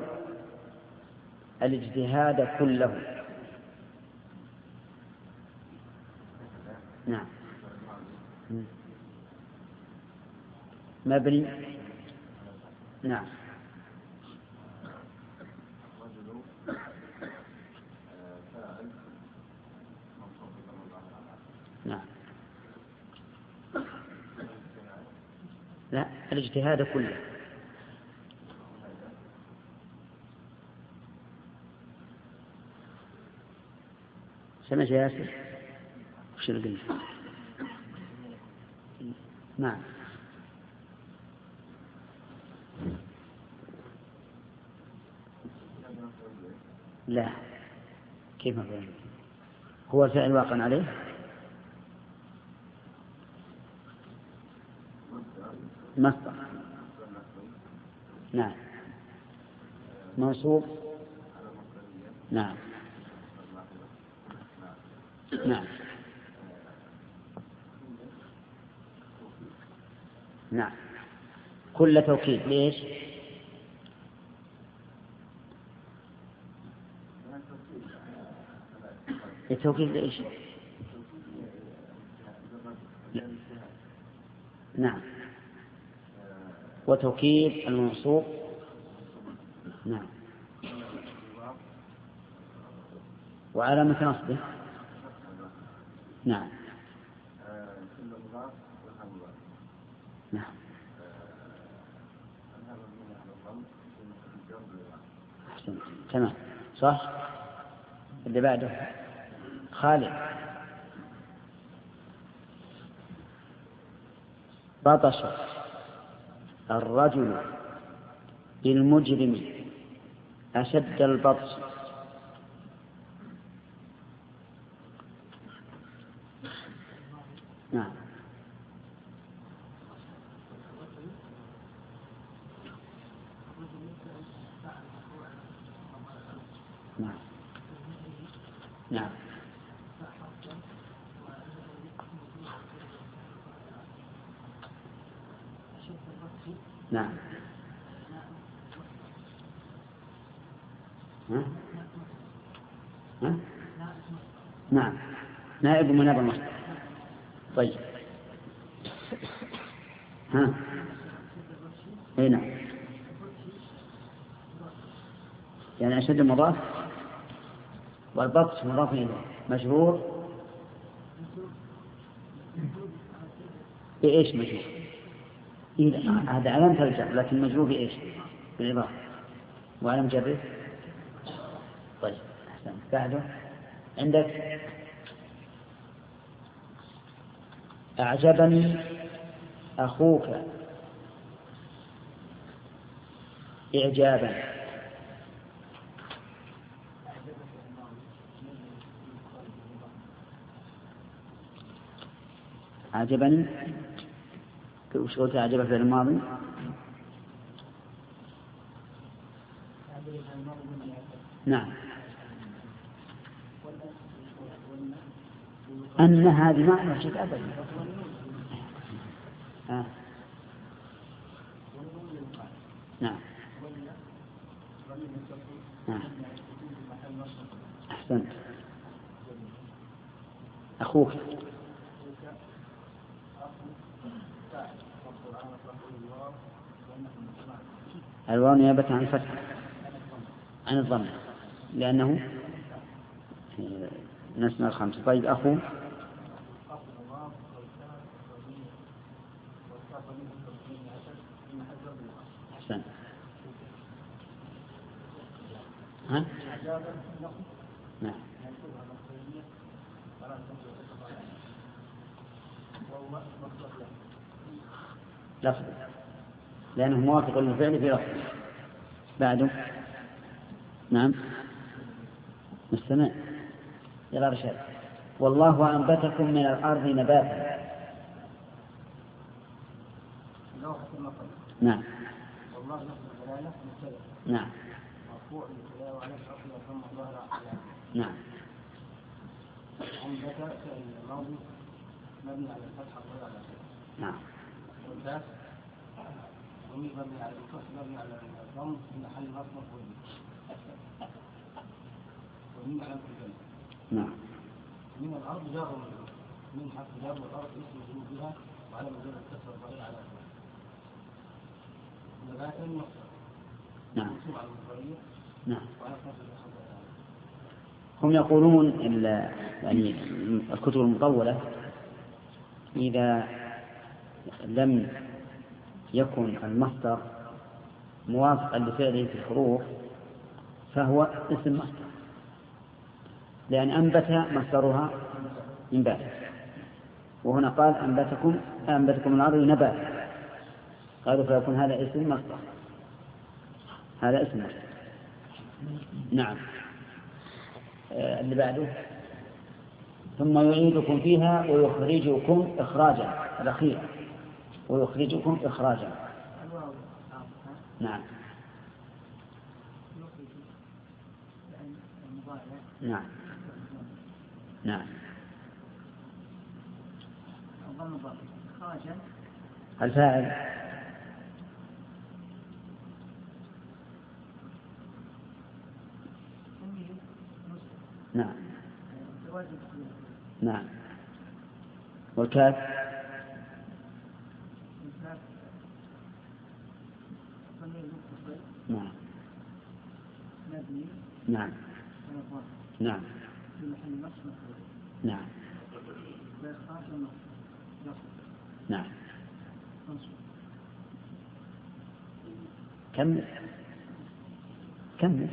الاجتهاد كله. نعم. مبني. نعم. لا، الاجتهاد كله. سمعت يا ياسر؟ وش اللي قلت؟ نعم. لا، كيف مفعول؟ هو الفعل واقع عليه؟ مصدر. نعم. منصوب. نعم. نعم. نعم. كل توكيد ليش؟ التوكيد ليش؟ لا. نعم. وتوكيد المنصوب. نعم. وعلامة نصبه. نعم. نعم. أحسنت. تمام. صح. اللي بعده خالد. بطش الرجل بالمجرم أشد البطش. نعم. نعم. نعم. نعم. نعم. نائب من نائب المصدر. طيب. اي نعم. يعني أشد مضاف والبطش مضاف إليه مجرور بإيش مجرور؟ هذا علامة الجر لكن مجرور بإيش؟ بالإضافة. وعلامة جره. طيب أحسن. بعده عندك أعجبني أخوك إعجابا. أعجبني وش قلت؟ أعجبك في الماضي. نعم. أن هذه معنى شيء أبدا. نعم. نعم. أحسنت. أخوك. الواو نيابة عن الفتح عن الضم لأنه نسمع الخمسة. طيب أخو. أحسن. ها؟ نعم. لفظ لأنه موافق للفعل في لفظ. بعده. نعم. مستمع. يلا رشاد. والله أنبتكم من الأرض نباتا. نعم. والله لفظ الدلالة مبتدأ. نعم. مرفوع بالابتداء وعلى الأصل والضم الظاهر على. نعم. أنبت فعل الماضي مبني على الفتحة الظاهرة على الفتحة. نعم. والباء ضمير مبني على الفتح مبني على الضم في محل نصب مفعول به. ومن علامة الجمع. نعم. من الأرض جار ومجرور. من حرف جار والأرض اسم مجرور بها وعلى مجرد الكسر الظاهر على الفتحة. نباتا مصدر. نعم. منصوب على المصدرية. نعم. وعلى نصب الخبر. هم يقولون يعني الكتب المطولة إذا لم يكون المصدر موافقا لفعله في الحروف فهو اسم مصدر، لأن أنبت مصدرها إنبات، وهنا قال أنبتكم الأرض نبات، قالوا فيكون هذا اسم مصدر، هذا اسم مصدر. نعم. اللي بعده ثم يعيدكم فيها ويخرجكم إخراجا، الأخير ويخرجكم إخراجا. نعم. نعم. نعم. الفاعل نعم. نعم. والكاف نعم. نعم. نعم. نعم. نعم. كمل.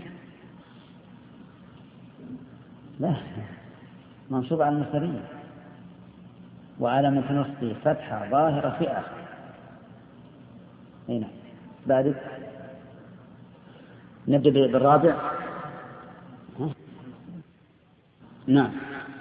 لا، منصوب على المصدرية وعلامة نصبه فتحة ظاهرة في آخر. هنا بعد نبدأ بالرابع. نعم.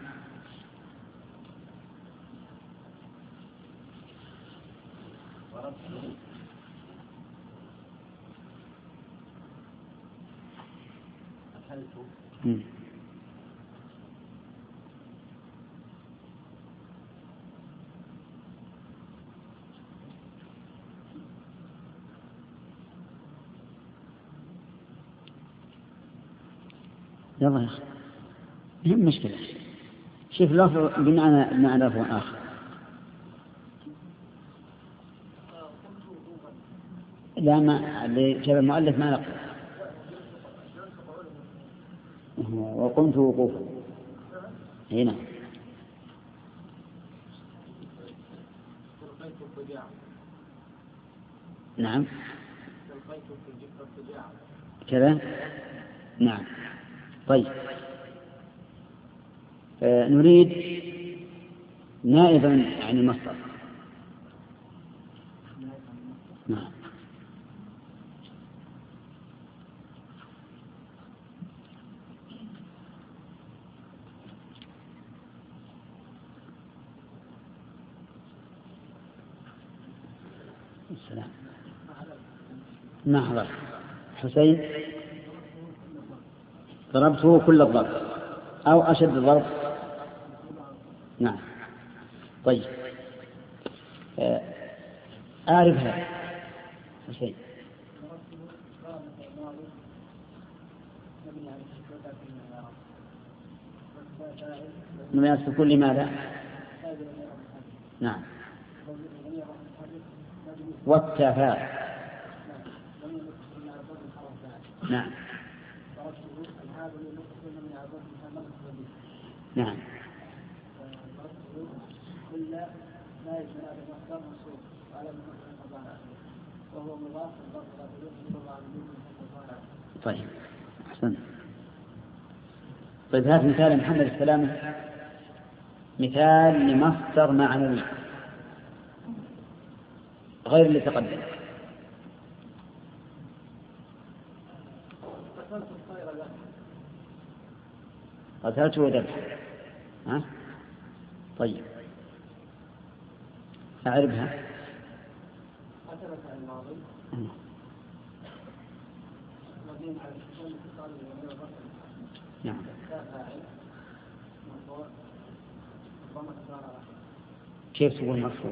يلا يا أخي، هم مشكلة. شوف لفظ بمعنى لفظ آخر. لا، ما لجاب المؤلف ما نقول وقمت وقوفا. هنا نعم كذا. نعم. طيب، نريد نائبا عن المصدر. نعم. السلام. ما حضر حسين. ضربته كل الضرب أو أشد الضرب. نعم. طيب، أعرفها حسين. نمياز في كل ماذا؟ نعم. والتفاعل. نعم. نعم. طيب، أحسن. طيب، هذا مثال محمد السلام، مثال لمصدر معنوي غير اللي تقدم. قتلت وذبح. ها؟ طيب، أعرفها. نعم. كيف تقول مرفوع؟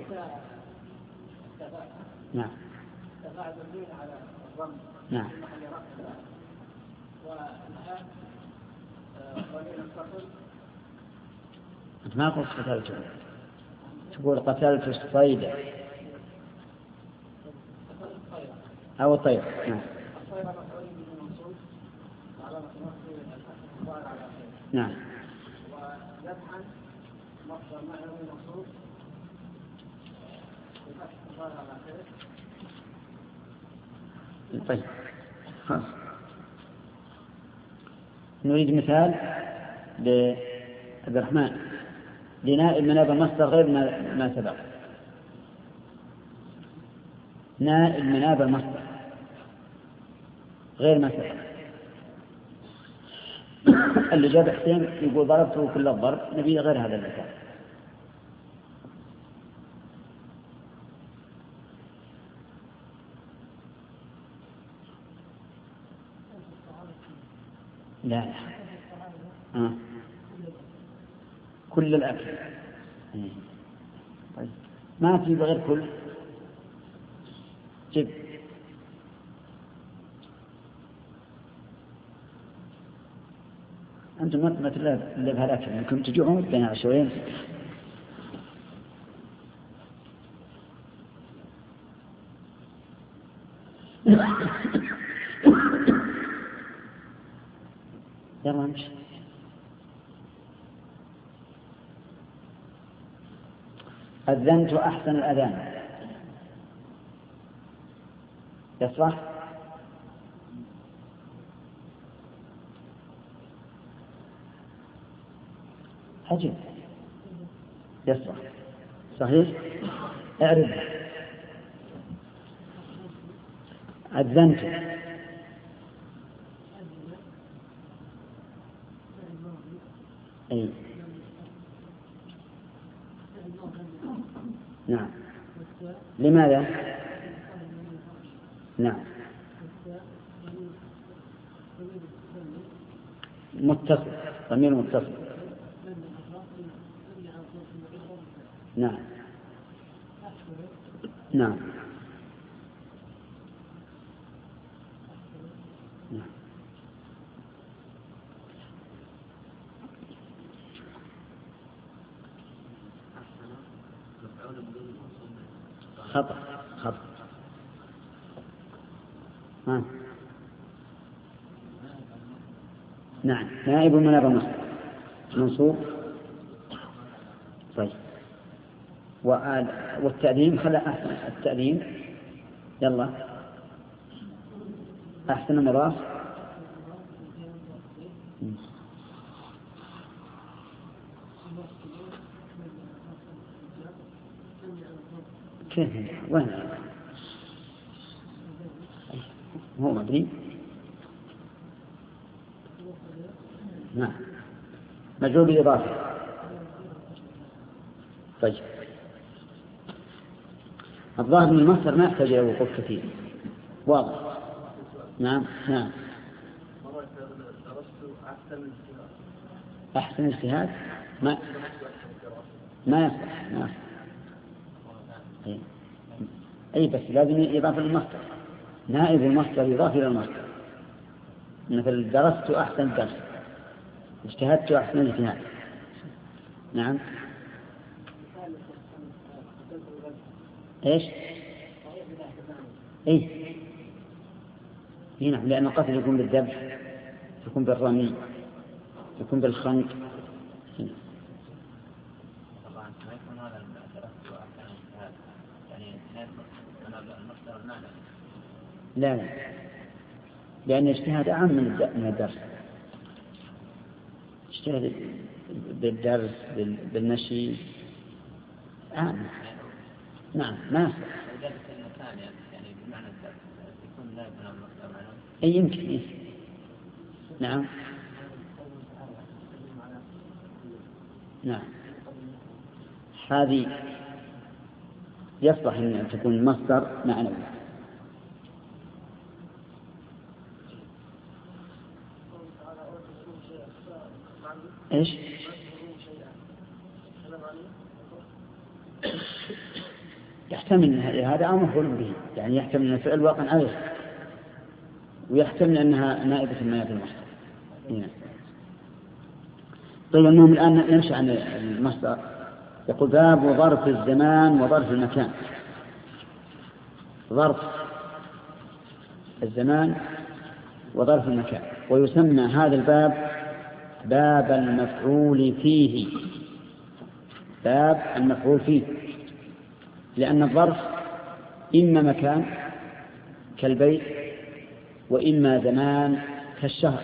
نعم. نعم. أنت ما قلت قتلته، تقول قتلت الصيد أو الطير. نعم. نعم. وذبحا مصدر معنوي مصروف بفتح الظاهر على آخره طيب خلاص. نريد مثال لعبد الرحمن لنائب مناب المصدر غير ما سبق. نائب مناب المصدر غير ما سبق. اللي جاب حسين يقول ضربته كل الضرب، نبي غير هذا المثال. لا كل الأكل. طيب ما في بغير كل جب. أنتم ما تلعب بهالأكل، يمكن تجوعون بين عشوين. يلا امشي. أذنت أحسن الأذان يصلح؟ عجيب يصلح صحيح. اعرف أذنت أي نعم. لماذا؟ نعم متصل، ضمير متصل. نعم نعم نعم. خطأ خطأ. نعم نائب مناب المصدر منصوب. طيب والتأليم خلى أحسن التأليم. يلا أحسن مضاف. كيف وين هو مبني؟ نعم مجرور بالإضافة. طيب الظاهر من المصدر ما يحتاج إلى وقوف كثير واضح. نعم نعم. أحسن اجتهاد ما يصلح. أي بس لازم يضاف للمصدر. نائب المصدر يضاف إلى المصدر. مثل درست أحسن درس، اجتهدت أحسن اجتهاد. نعم إيش؟ إيه نعم لأن القتل يكون بالذبح، يكون بالرمي، يكون بالخنق. طبعا ما يكون هذا درست أحسن اجتهاد يعني المصدر معنى. لا لأن الاجتهاد أعم من الدرس. اجتهاد بالدرس بالنشي أعم. نعم ما يصلح. يعني بمعنى الدرس يكون لا يكون المصدر معنى. أي يمكن. نعم نعم هذه يصلح أن تكون المصدر معنوي. إيش؟ يحتمل هذا أمر مفعول به، يعني يحتمل أن الفعل واقع عليه، ويحتمل أنها نائبة ما في المصدر. طيب المهم الآن نمشي عن المصدر. يقول باب ظرف الزمان وظرف المكان. ظرف الزمان وظرف المكان. ويسمى هذا الباب باب المفعول فيه. باب المفعول فيه لأن الظرف إما مكان كالبيت وإما زمان كالشهر،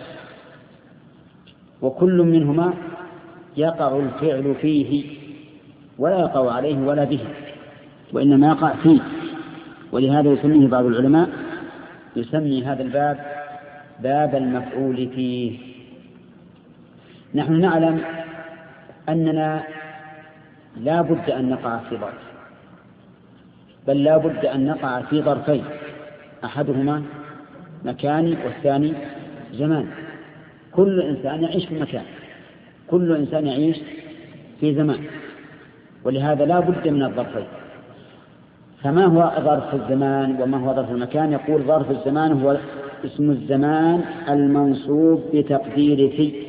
وكل منهما يقع الفعل فيه ولا يقع عليه ولا به، وإنما يقع فيه. ولهذا يسميه بعض العلماء، يسمي هذا الباب باب المفعول فيه. نحن نعلم أننا لا بد أن نقع في ظرف، بل لا بد أن نقع في ظرفين، أحدهما مكاني والثاني زمان. كل إنسان يعيش في مكان، كل إنسان يعيش في زمان، ولهذا لا بد من الظرفين. فما هو ظرف الزمان وما هو ظرف المكان؟ يقول ظرف الزمان هو اسم الزمان المنصوب بتقدير في.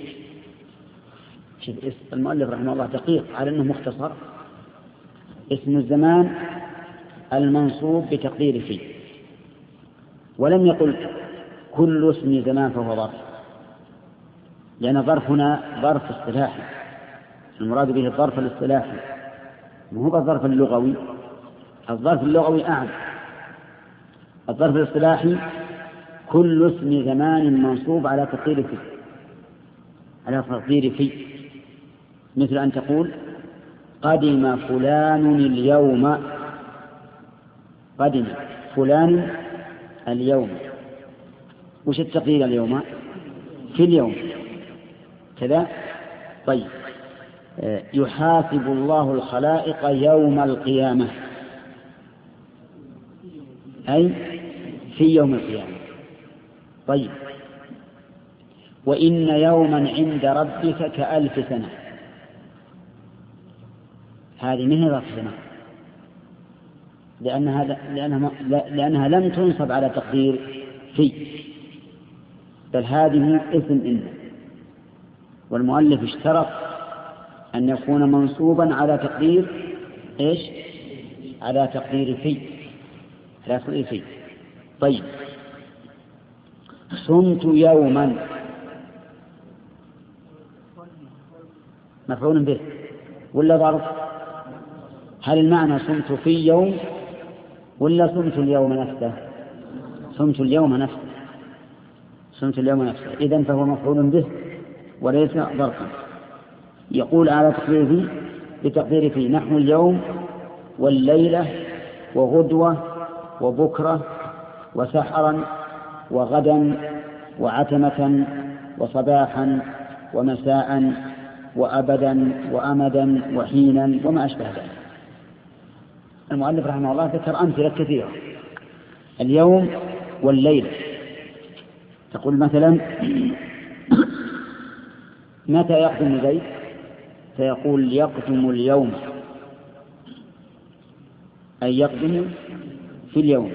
المؤلف رحمه الله دقيق على أنه مختصر. اسم الزمان المنصوب بتقدير في، ولم يقل كل اسم زمان فهو ظرف، لأن الظرف هنا ظرف اصطلاحي، المراد به الظرف الاصطلاحي، وهو الظرف اللغوي. الظرف اللغوي أعم. الظرف الاصطلاحي كل اسم زمان منصوب على تقدير في، على تقدير في، مثل أن تقول قدم فلان اليوم، قدم فلان اليوم. وش التقدير اليوم؟ في اليوم كذا. طيب، يحاسب الله الخلائق يوم القيامة، أي في يوم القيامة. طيب، وإن يوما عند ربك كألف سنة، هذه من ظرف سنة، لأنها لم تنصب على تقدير في، بل هذه اسم إن، والمؤلف اشترط أن يكون منصوبا على تقدير إيش؟ على تقدير في، على تقدير في. طيب، صمت يوما مفعول به ولا ظرف؟ هل المعنى صمت في يوم ولا صمت اليوم نفسه؟ صمت اليوم نفسه، صمت اليوم نفسه، إذن فهو مفعول به وليس ظرفا. يقول على تقدير في بتقدير في، نحو اليوم والليلة وغدوة وبكرة وسحرا وغدا وعتمة وصباحا ومساء وأبدا وأمدا وحينا وما أشبه ذلك. المؤلف رحمه الله ذكر أمثلة كثيرة. اليوم والليلة، تقول مثلا متى يقدم زيد؟ فيقول يقدم اليوم، أي يقدم في اليوم.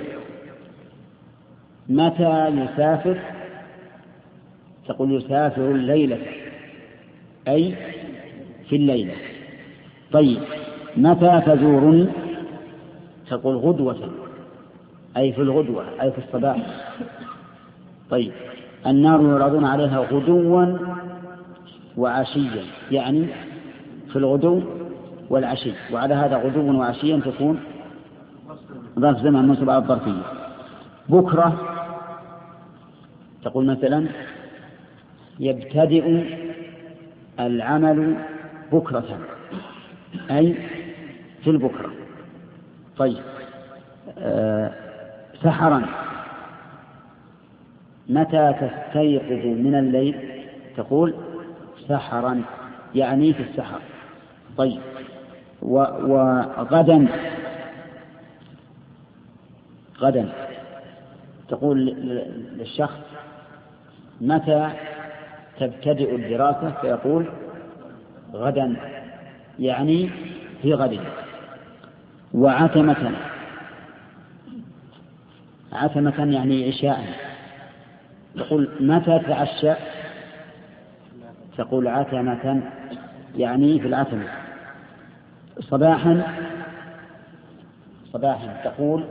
متى يسافر؟ تقول يسافر الليلة، أي في الليلة. طيب، متى تزورني؟ تقول غدوة، أي في الغدوة، أي في الصباح. طيب، النار يعرضون عليها غدوا وعشيا، يعني في الغدو والعشي، وعلى هذا غدوا وعشيا تكون ظرف زمن منصوب على الظرفية. بكرة تقول مثلا يبتدئ العمل بكرة، أي في البكرة. طيب، سحرا متى تستيقظ من الليل؟ تقول سحرا، يعني في السحر. طيب، وغدا، غدا تقول للشخص متى تبتدئ الدراسة؟ فيقول غدا، يعني في غد. وعتمة، عتمة يعني عشاء، تقول متى تعشى؟ تقول عتمة، يعني في العتمة. صباحا، صباحا تقول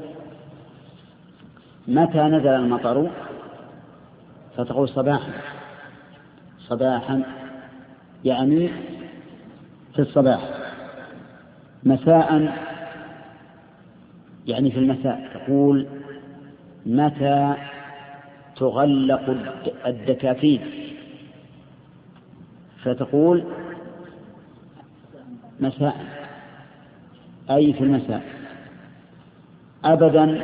متى نزل المطر؟ فتقول صباحا، صباحا يعني في الصباح. مساء يعني في المساء، تقول متى تغلق الدكاكين، فتقول مساء أي في المساء. أبدا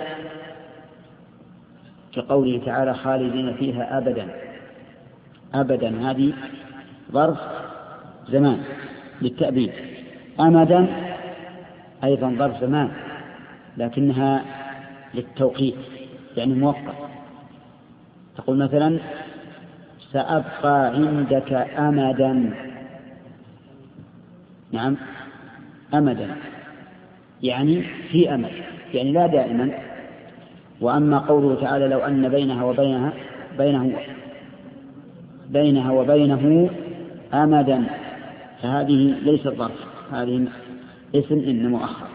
كقوله تعالى خالدين فيها أبدا. أبدا هذه ظرف زمان للتأبيد. أمدا أيضا ظرف زمان لكنها للتوقيت يعني مؤقت. تقول مثلا سأبقى عندك أمدا. نعم أمدا يعني في أمد يعني لا دائما. وأما قوله تعالى لو أن بينها وبينه أمدا فهذه ليست ظرف، هذه اسم إن مؤخر.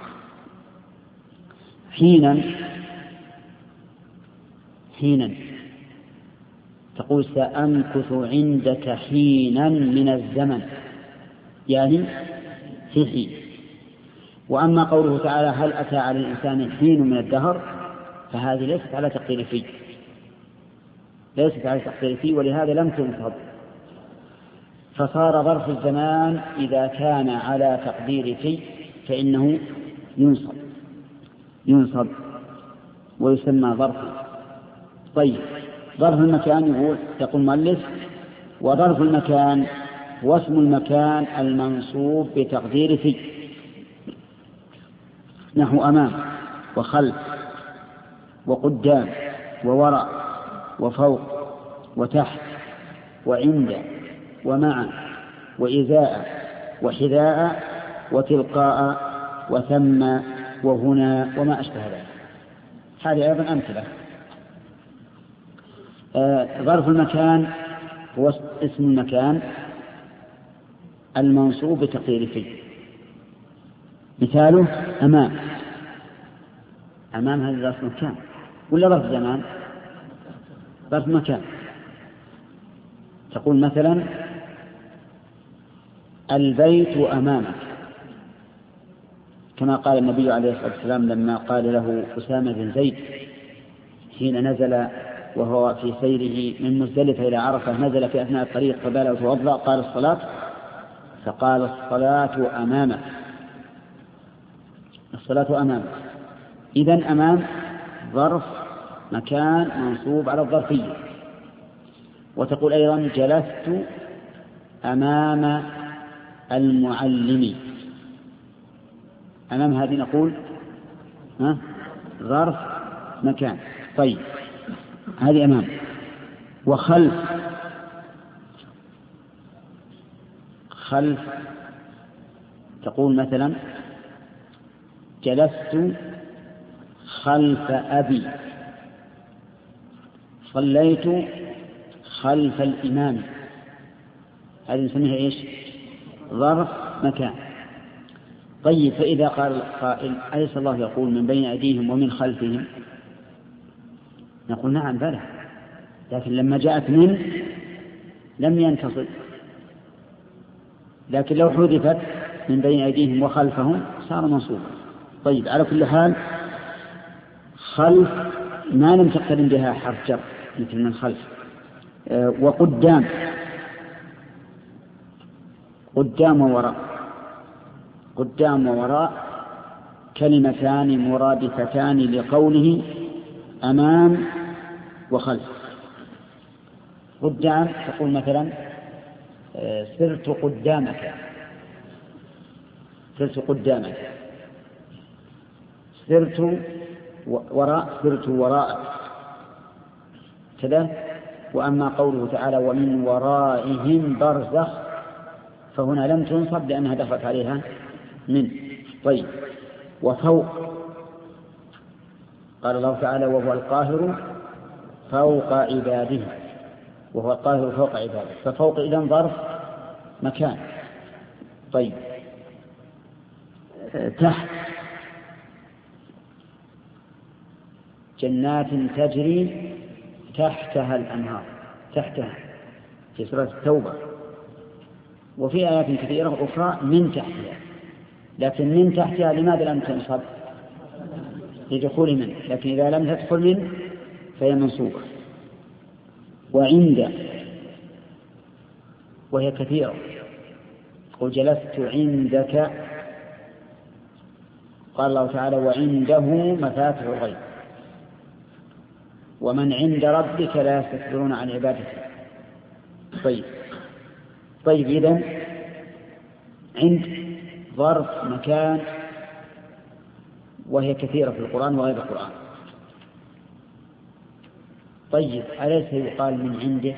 حينا تقول سأمكث عندك حينا من الزمن يعني في حين. وأما قوله تعالى هل أتى على الإنسان حين من الدهر فهذه ليست على تقدير فيه، ولهذا لم تنصب، فصار ظرف الزمان إذا كان على تقدير فيه فإنه ينصب ويسمى ظرفا. طيب ظرف المكان يقول مؤلف وظرف المكان واسم المكان المنصوب بتقدير فيه نحو أمام وخلف وقدام ووراء وفوق وتحت وعند ومع وإزاء وحذاء وتلقاء وثم وهنا وما أشبه ذلك. هذه أيضا أمثلة. ظرف المكان هو اسم المكان المنصوب بتقدير فيه. مثاله أمام هذا ظرف مكان ولا ظرف زمان؟ ظرف مكان. تقول مثلا البيت أمامك كما قال النبي عليه الصلاة والسلام لما قال له أسامة بن زيد حين نزل وهو في سيره من مزدلفة إلى عرفة، نزل في أثناء الطريق فبال وتوضأ قال الصلاة، فقال الصلاة أمامك. إذن أمام ظرف مكان منصوب على الظرفية. وتقول أيضا جلست أمام المعلم. أمام هذه نقول ظرف مكان. طيب هذه أمام. وخلف تقول مثلا جلست خلف أبي، صليت خلف الإمام. هذه نسميها إيش؟ ظرف مكان. طيب فإذا قال قائل أليس الله يقول من بين أيديهم ومن خلفهم؟ نقول نعم بلى، لكن لما جاءت لم ينتصب، لكن لو حذفت من بين أيديهم وخلفهم صار منصوبا. طيب على كل حال خلف ما لم تقترن بها حرف جر مثل من خلف. وقدام ووراء كلمتان مرادفتان لقوله أمام وخلف. قدام تقول مثلا سرت قدامك، سرت وراءك كذا. وأما قوله تعالى ومن ورائهم برزخ فهنا لم تنصب لأنها دخلت عليها من. طيب وفوق قال الله تعالى وهو القاهر فوق عباده، وهو القاهر فوق عباده، ففوق إذن ظرف مكان. طيب تحت جنات تجري تحتها الأنهار، تحتها في سورة التوبة. وفي آيات كثيرة أخرى من تحتها، لكن من تحتها لماذا لم تنصب؟ لدخول من، لكن إذا لم تدخل من فهي منصوبة. وعند وهي كثيرة، قل جلست عندك. قال الله تعالى وعنده مفاتح الغيب ومن عند ربك لا يستكبرون عن عبادته. طيب إذن عند ظرف مكان وهي كثيرة في القرآن وغير القرآن. طيب أليس يقال من عنده؟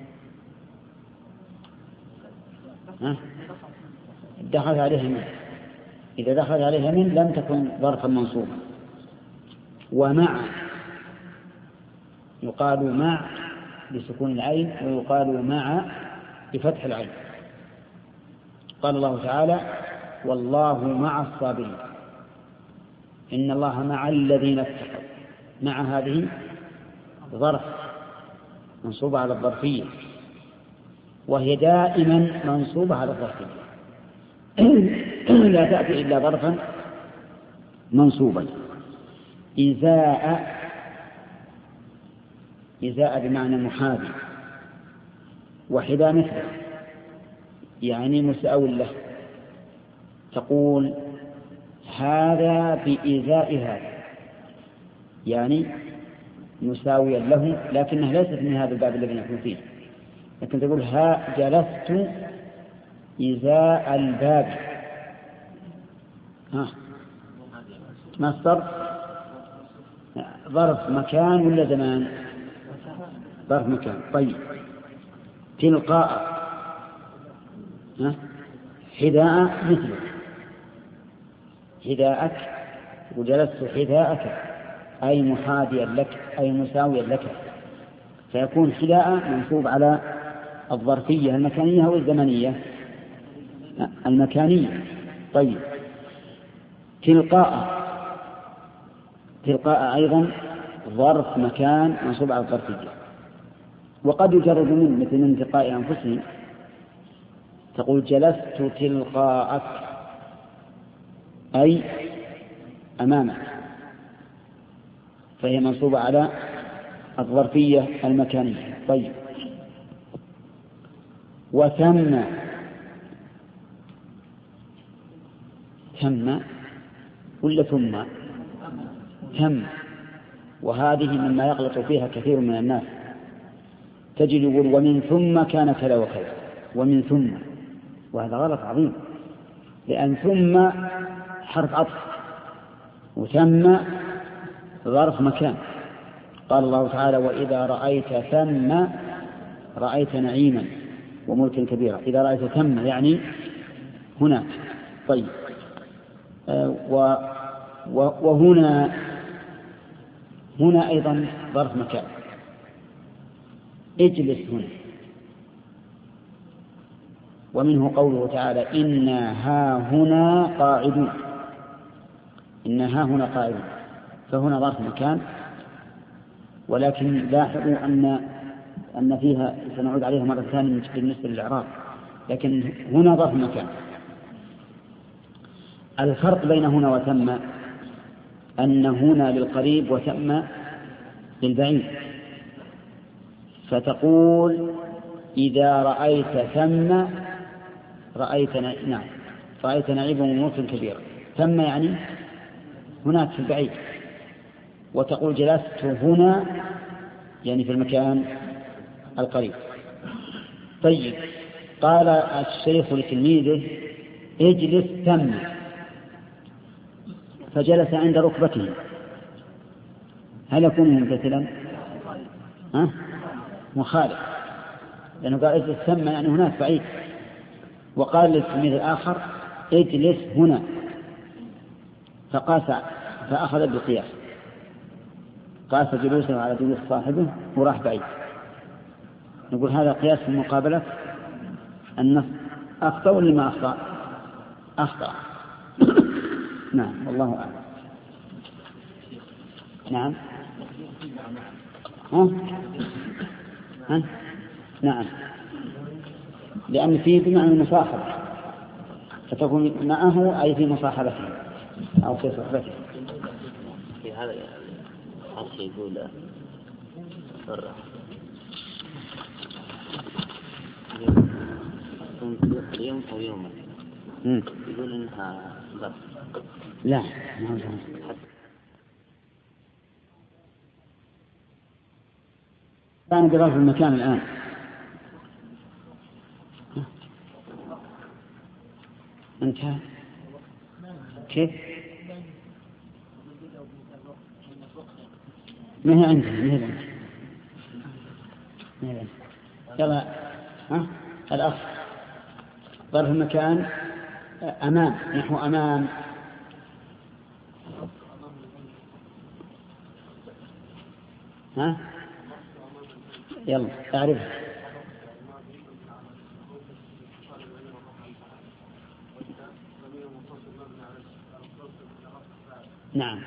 دخل عليها من، إذا دخل عليها من لم تكن ظرفا منصوبا. ومع يقال مع بسكون العين ويقال مع بفتح العين. قال الله تعالى والله مع الصابرين إن الله مع الذين اتقوا. مع هذه ظرف منصوبة على الظرفية وهي دائما منصوبة على الظرفية لا تأتي إلا ظرفا منصوبا. إزاء بمعنى محاذي، وحذاء مثله يعني مساو له. تقول هذا بإزاء هذا يعني مساويا له، لكنها ليست من هذا الباب الذي نحن فيه. لكن تقول جلست إزاء الباب. مصدر ظرف مكان ولا زمان؟ ظرف مكان. طيب تلقاء حذاء مثله حذاءك، وجلست حذاءك أي محاذيا لك أي مساويا لك، فيكون حذاء منصوب على الظرفية المكانية أو الزمنية؟ المكانية. طيب تلقاء أيضا ظرف مكان منصوب على الظرفية. وقد يجرد من مثل من تلقاء أنفسهم، تقول جلست تلقاءك أي أمامك، فهي منصوبة على الظرفية المكانية. طيب وثم ولا ثم وهذه مما يغلط فيها كثير من الناس. تجد يقول ومن ثم كان كذا وكذا ومن ثم، وهذا غلط عظيم، لأن ثم حرف عطف وثم ظرف مكان. قال الله تعالى وإذا رأيت ثم رأيت نعيما وملكا كبيرا. إذا رأيت ثم يعني هناك. طيب وهنا أيضا ظرف مكان. اجلس هنا. ومنه قوله تعالى إنا ها هنا قاعدون. فهنا ظرف مكان، ولكن لاحظوا أن فيها سنعود عليها مرة ثانية بالنسبة للإعراب، لكن هنا ظرف مكان. الفرق بين هنا وثم أن هنا للقريب وثم للبعيد. فتقول إذا رأيت ثم رأيت نعيما وملكا كبيرا. ثم يعني هناك في البعيد. وتقول جلست هنا يعني في المكان القريب. طيب قال الشيخ لتلميذه اجلس ثم، فجلس عند ركبته، هل يكون ممتثلا؟ مخالف، لأنه قال اجلس ثم يعني هناك بعيد. وقال للتلميذ الآخر اجلس هنا، فأخذ بالقياس، قاس جلوسه على جلوس صاحبه وراح بعيد. نقول هذا قياس في مقابلة النص. أخطأ ولا ما أخطأ؟ نعم والله أعلم. نعم نعم، لأن فيه بمعنى المصاحبة، فتكون معه أي في مصاحبته أو في صحبته. في هذا يقول يكون يوم أو يوما يقول إنها ظرف. لا ما هو ظرف. كان بظرف المكان الآن. انتهى. كيف؟ ما هي عندنا ما هي عندنا. يلا ها الأخ ظرف المكان أمام نحو أمام. ها يلا أعرف. نعم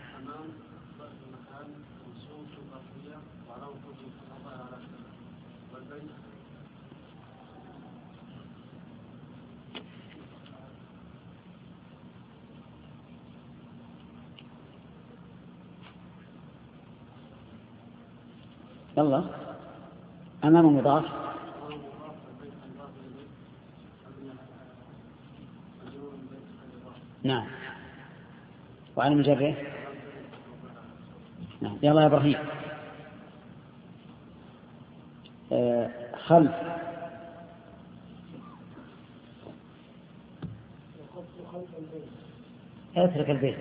يلا أمام مضاف. نعم وعلى مجره. نعم يلا يا إبراهيم. خلف اترك البيت.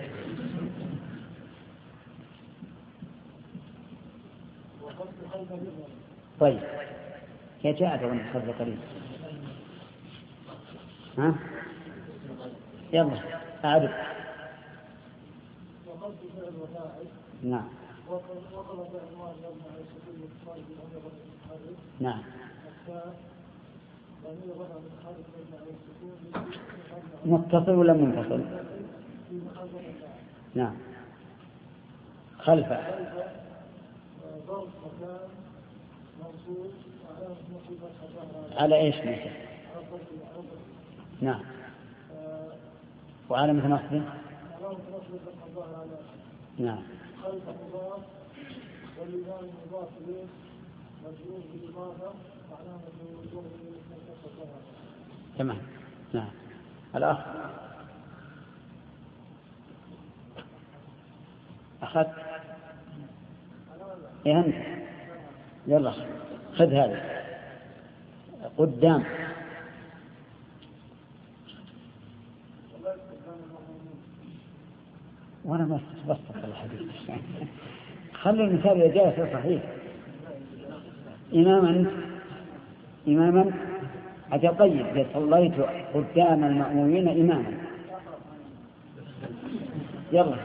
طيب هي جاءت قبل قليل. ها يلا أعرف. نعم نعم متصل ولا منفصل؟ نعم خلفه. على ايش مثل؟ نعم وعلامة نصبه. نعم تمام. نعم الأخ أخذت إيه أنت؟ يلا خذ هذا قدام. وأنا ما بسط الحديث. خلي المثال إذا جاء صحيح. إماما أجل. طيب إذا صليت قدام المأمومين إماما. يلا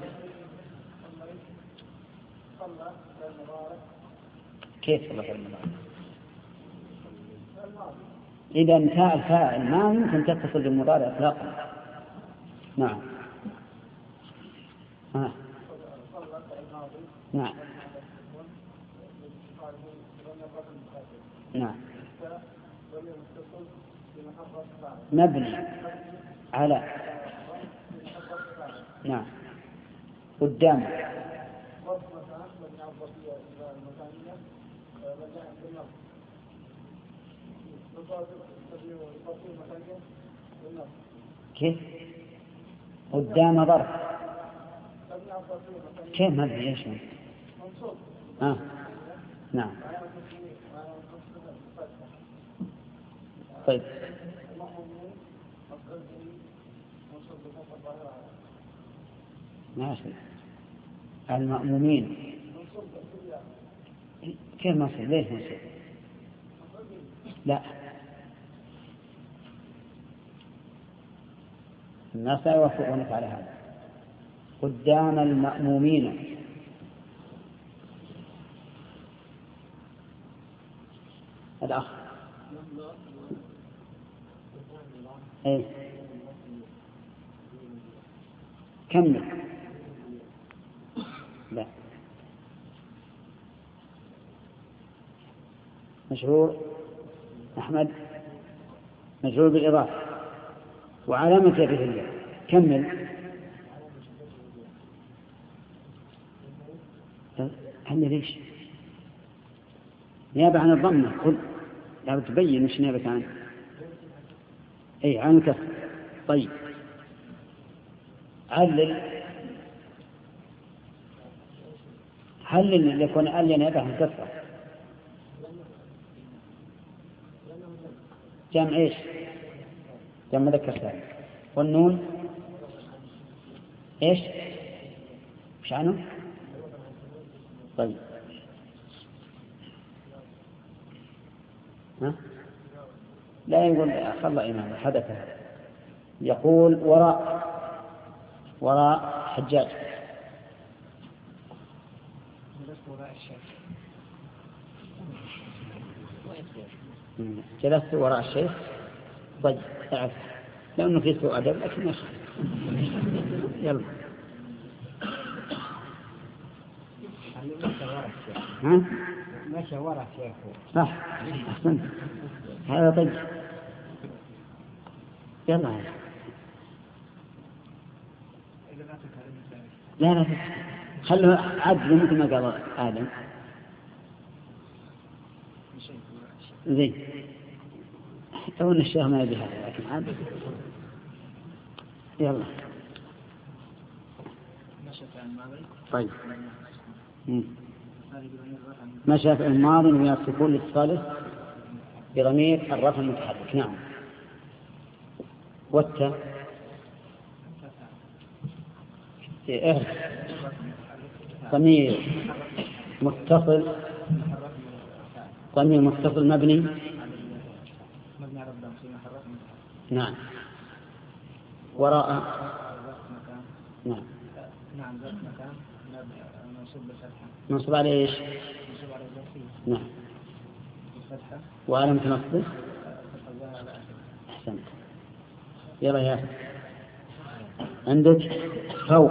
كيف صلى المبارك؟ إذا انتهى الفاعل ما يمكن تتصل بالمضارع إطلاقا. نعم نعم نعم مبني على. نعم قدام. كيف قدام ظرف؟ كيف مبني ايش نعم طيب ماشي. المأمومين كيف مصر؟ ليش مصر؟ لا الناس لا يوافقونك على هذا. قدام المأمومين. الأخ ايه كمل. لا مشهور أحمد مشهور بالإضافة وعلامة جره الله. كمل. هل ليش نيابة عن الضمة؟ قل لا تبين مش نيابة عنه. أي عن كسر. طيب حلل يكون ألين يده عن كسر. جمع إيش؟ جمع مذكر سالم. والنون إيش؟ مش عنه؟ طيب ها؟ لا يقول خلى إمام حدث. يقول وراء حجاج. جلست وراء الشيخ. طيب أعرف لأنه في سوء أدب لكن ماشي. يلا ها؟ ماشي وراء الشيخ. صح أحسنت. هذا طيب. يلا لا خلوا عدل مثل ما قال آدم. زين لو أن الشيخ ما يبي هذا لكن عدل. يلا طيب. مشى في الماضي من السكون للثالث بضمير الرفع المتحرك. نعم. والتاء ضمير متصل مبني. نعم. وراء. نعم. منصوب على ايش؟ نعم. وعلامة نصبه. أحسنت. يلا يا عندك فوق.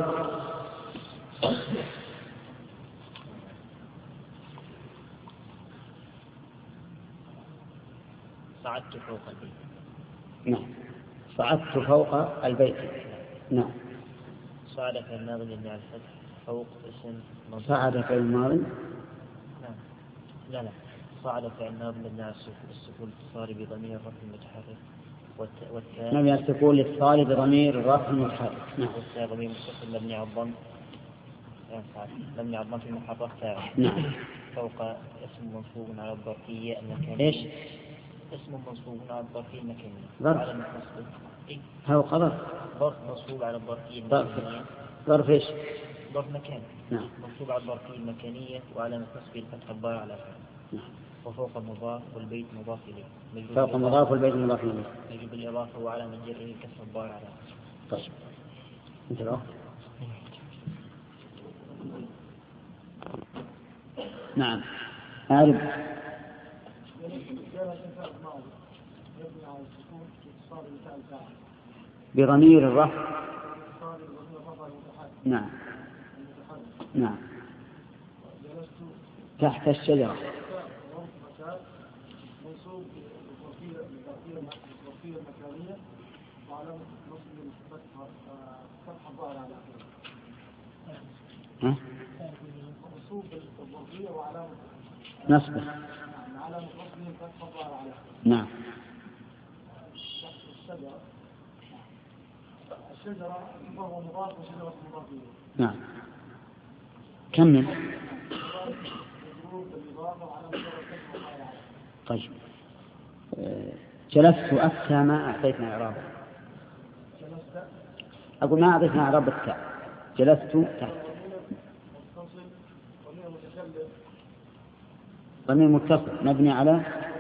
صعدت فوق البيت. نعم. صعدت فوق البيت. نعم. صعد في الماضي مبني على الفتح. فوق اسم منصوب. صعد في الماضي. نعم. لا صعد في الماضي مبني على السكون الاتصالي بضمير الرفع المتحرك. والتاء مبني على السكون الاتصالي بضمير الرفع المتحرك. نعم. والتاء ضمير متصل مبني على الضم. مبني على الضم في محل رفع. نعم. فوق اسم منصوب على الظرفية المكانية. ايش؟ اسم منصوب على الظرفية المكانية. ظرف. وعلامة نصبه. فوق ظرف منصوب على الظرفية المكانية. ظرف ايش؟ ظرف مكان. نعم. منصوب على الظرفية المكانية وعلامة نصبه الفتح الضار على فعل. نعم. وفوق المضاف والبيت مضاف إليه. فوق المضاف والبيت مضاف إليه. يجب الإضافة وعلامة جره كسر الضار على فعل. طيب انتبهوا. نعم. أعرف. بضمير الرفع. نعم. نعم. تحت الشجرة. ها؟ نصبه. نعم. الشجرة مضاف وشجرة مضافية. نعم. كمل. طيب جلست أفتى ما أعطيتنا إعرابه. أقول ما أعطيتنا إعراب التاء. جلست تحت ضمير متصل مبني على.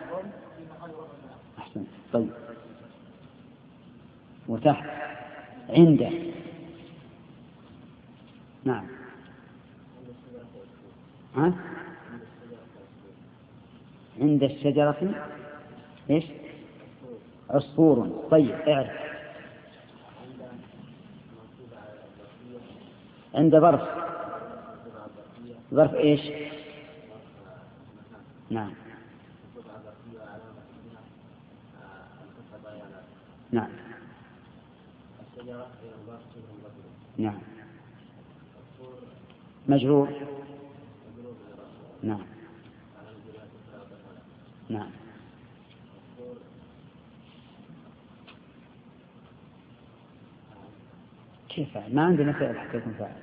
أحسن. طيب وتحت عنده. نعم. ها؟ عند الشجرة إيش؟ عصفور. طيب اعرف. عند ظرف إيش؟ نعم. نعم. نعم. مجرور. نعم. نعم. كيف فاعل؟ ما عندنا فعل حتى يكون فاعل.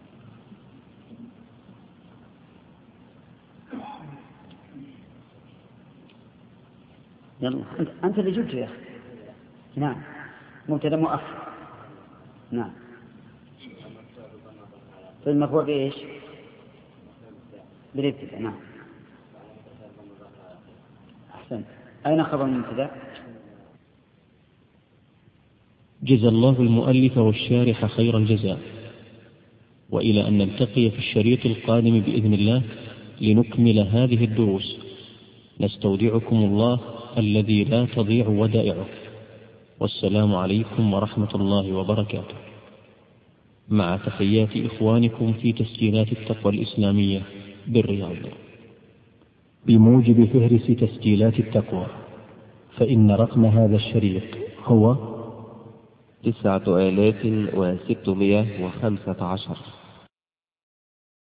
يلا أنت اللي جبت يا أخي. نعم مبتدأ مؤخر. نعم في المرفوع بإيش؟ بالابتداء. نعم أحسنت. أين خبر المبتدأ؟ جزا الله المؤلف والشارح خير الجزاء، وإلى أن نلتقي في الشريط القادم بإذن الله لنكمل هذه الدروس، نستودعكم الله الذي لا تضيع ودائعه، والسلام عليكم ورحمة الله وبركاته، مع تحيات إخوانكم في تسجيلات التقوى الإسلامية بالرياض. بموجب فهرس تسجيلات التقوى، فإن رقم هذا الشريط هو 9615.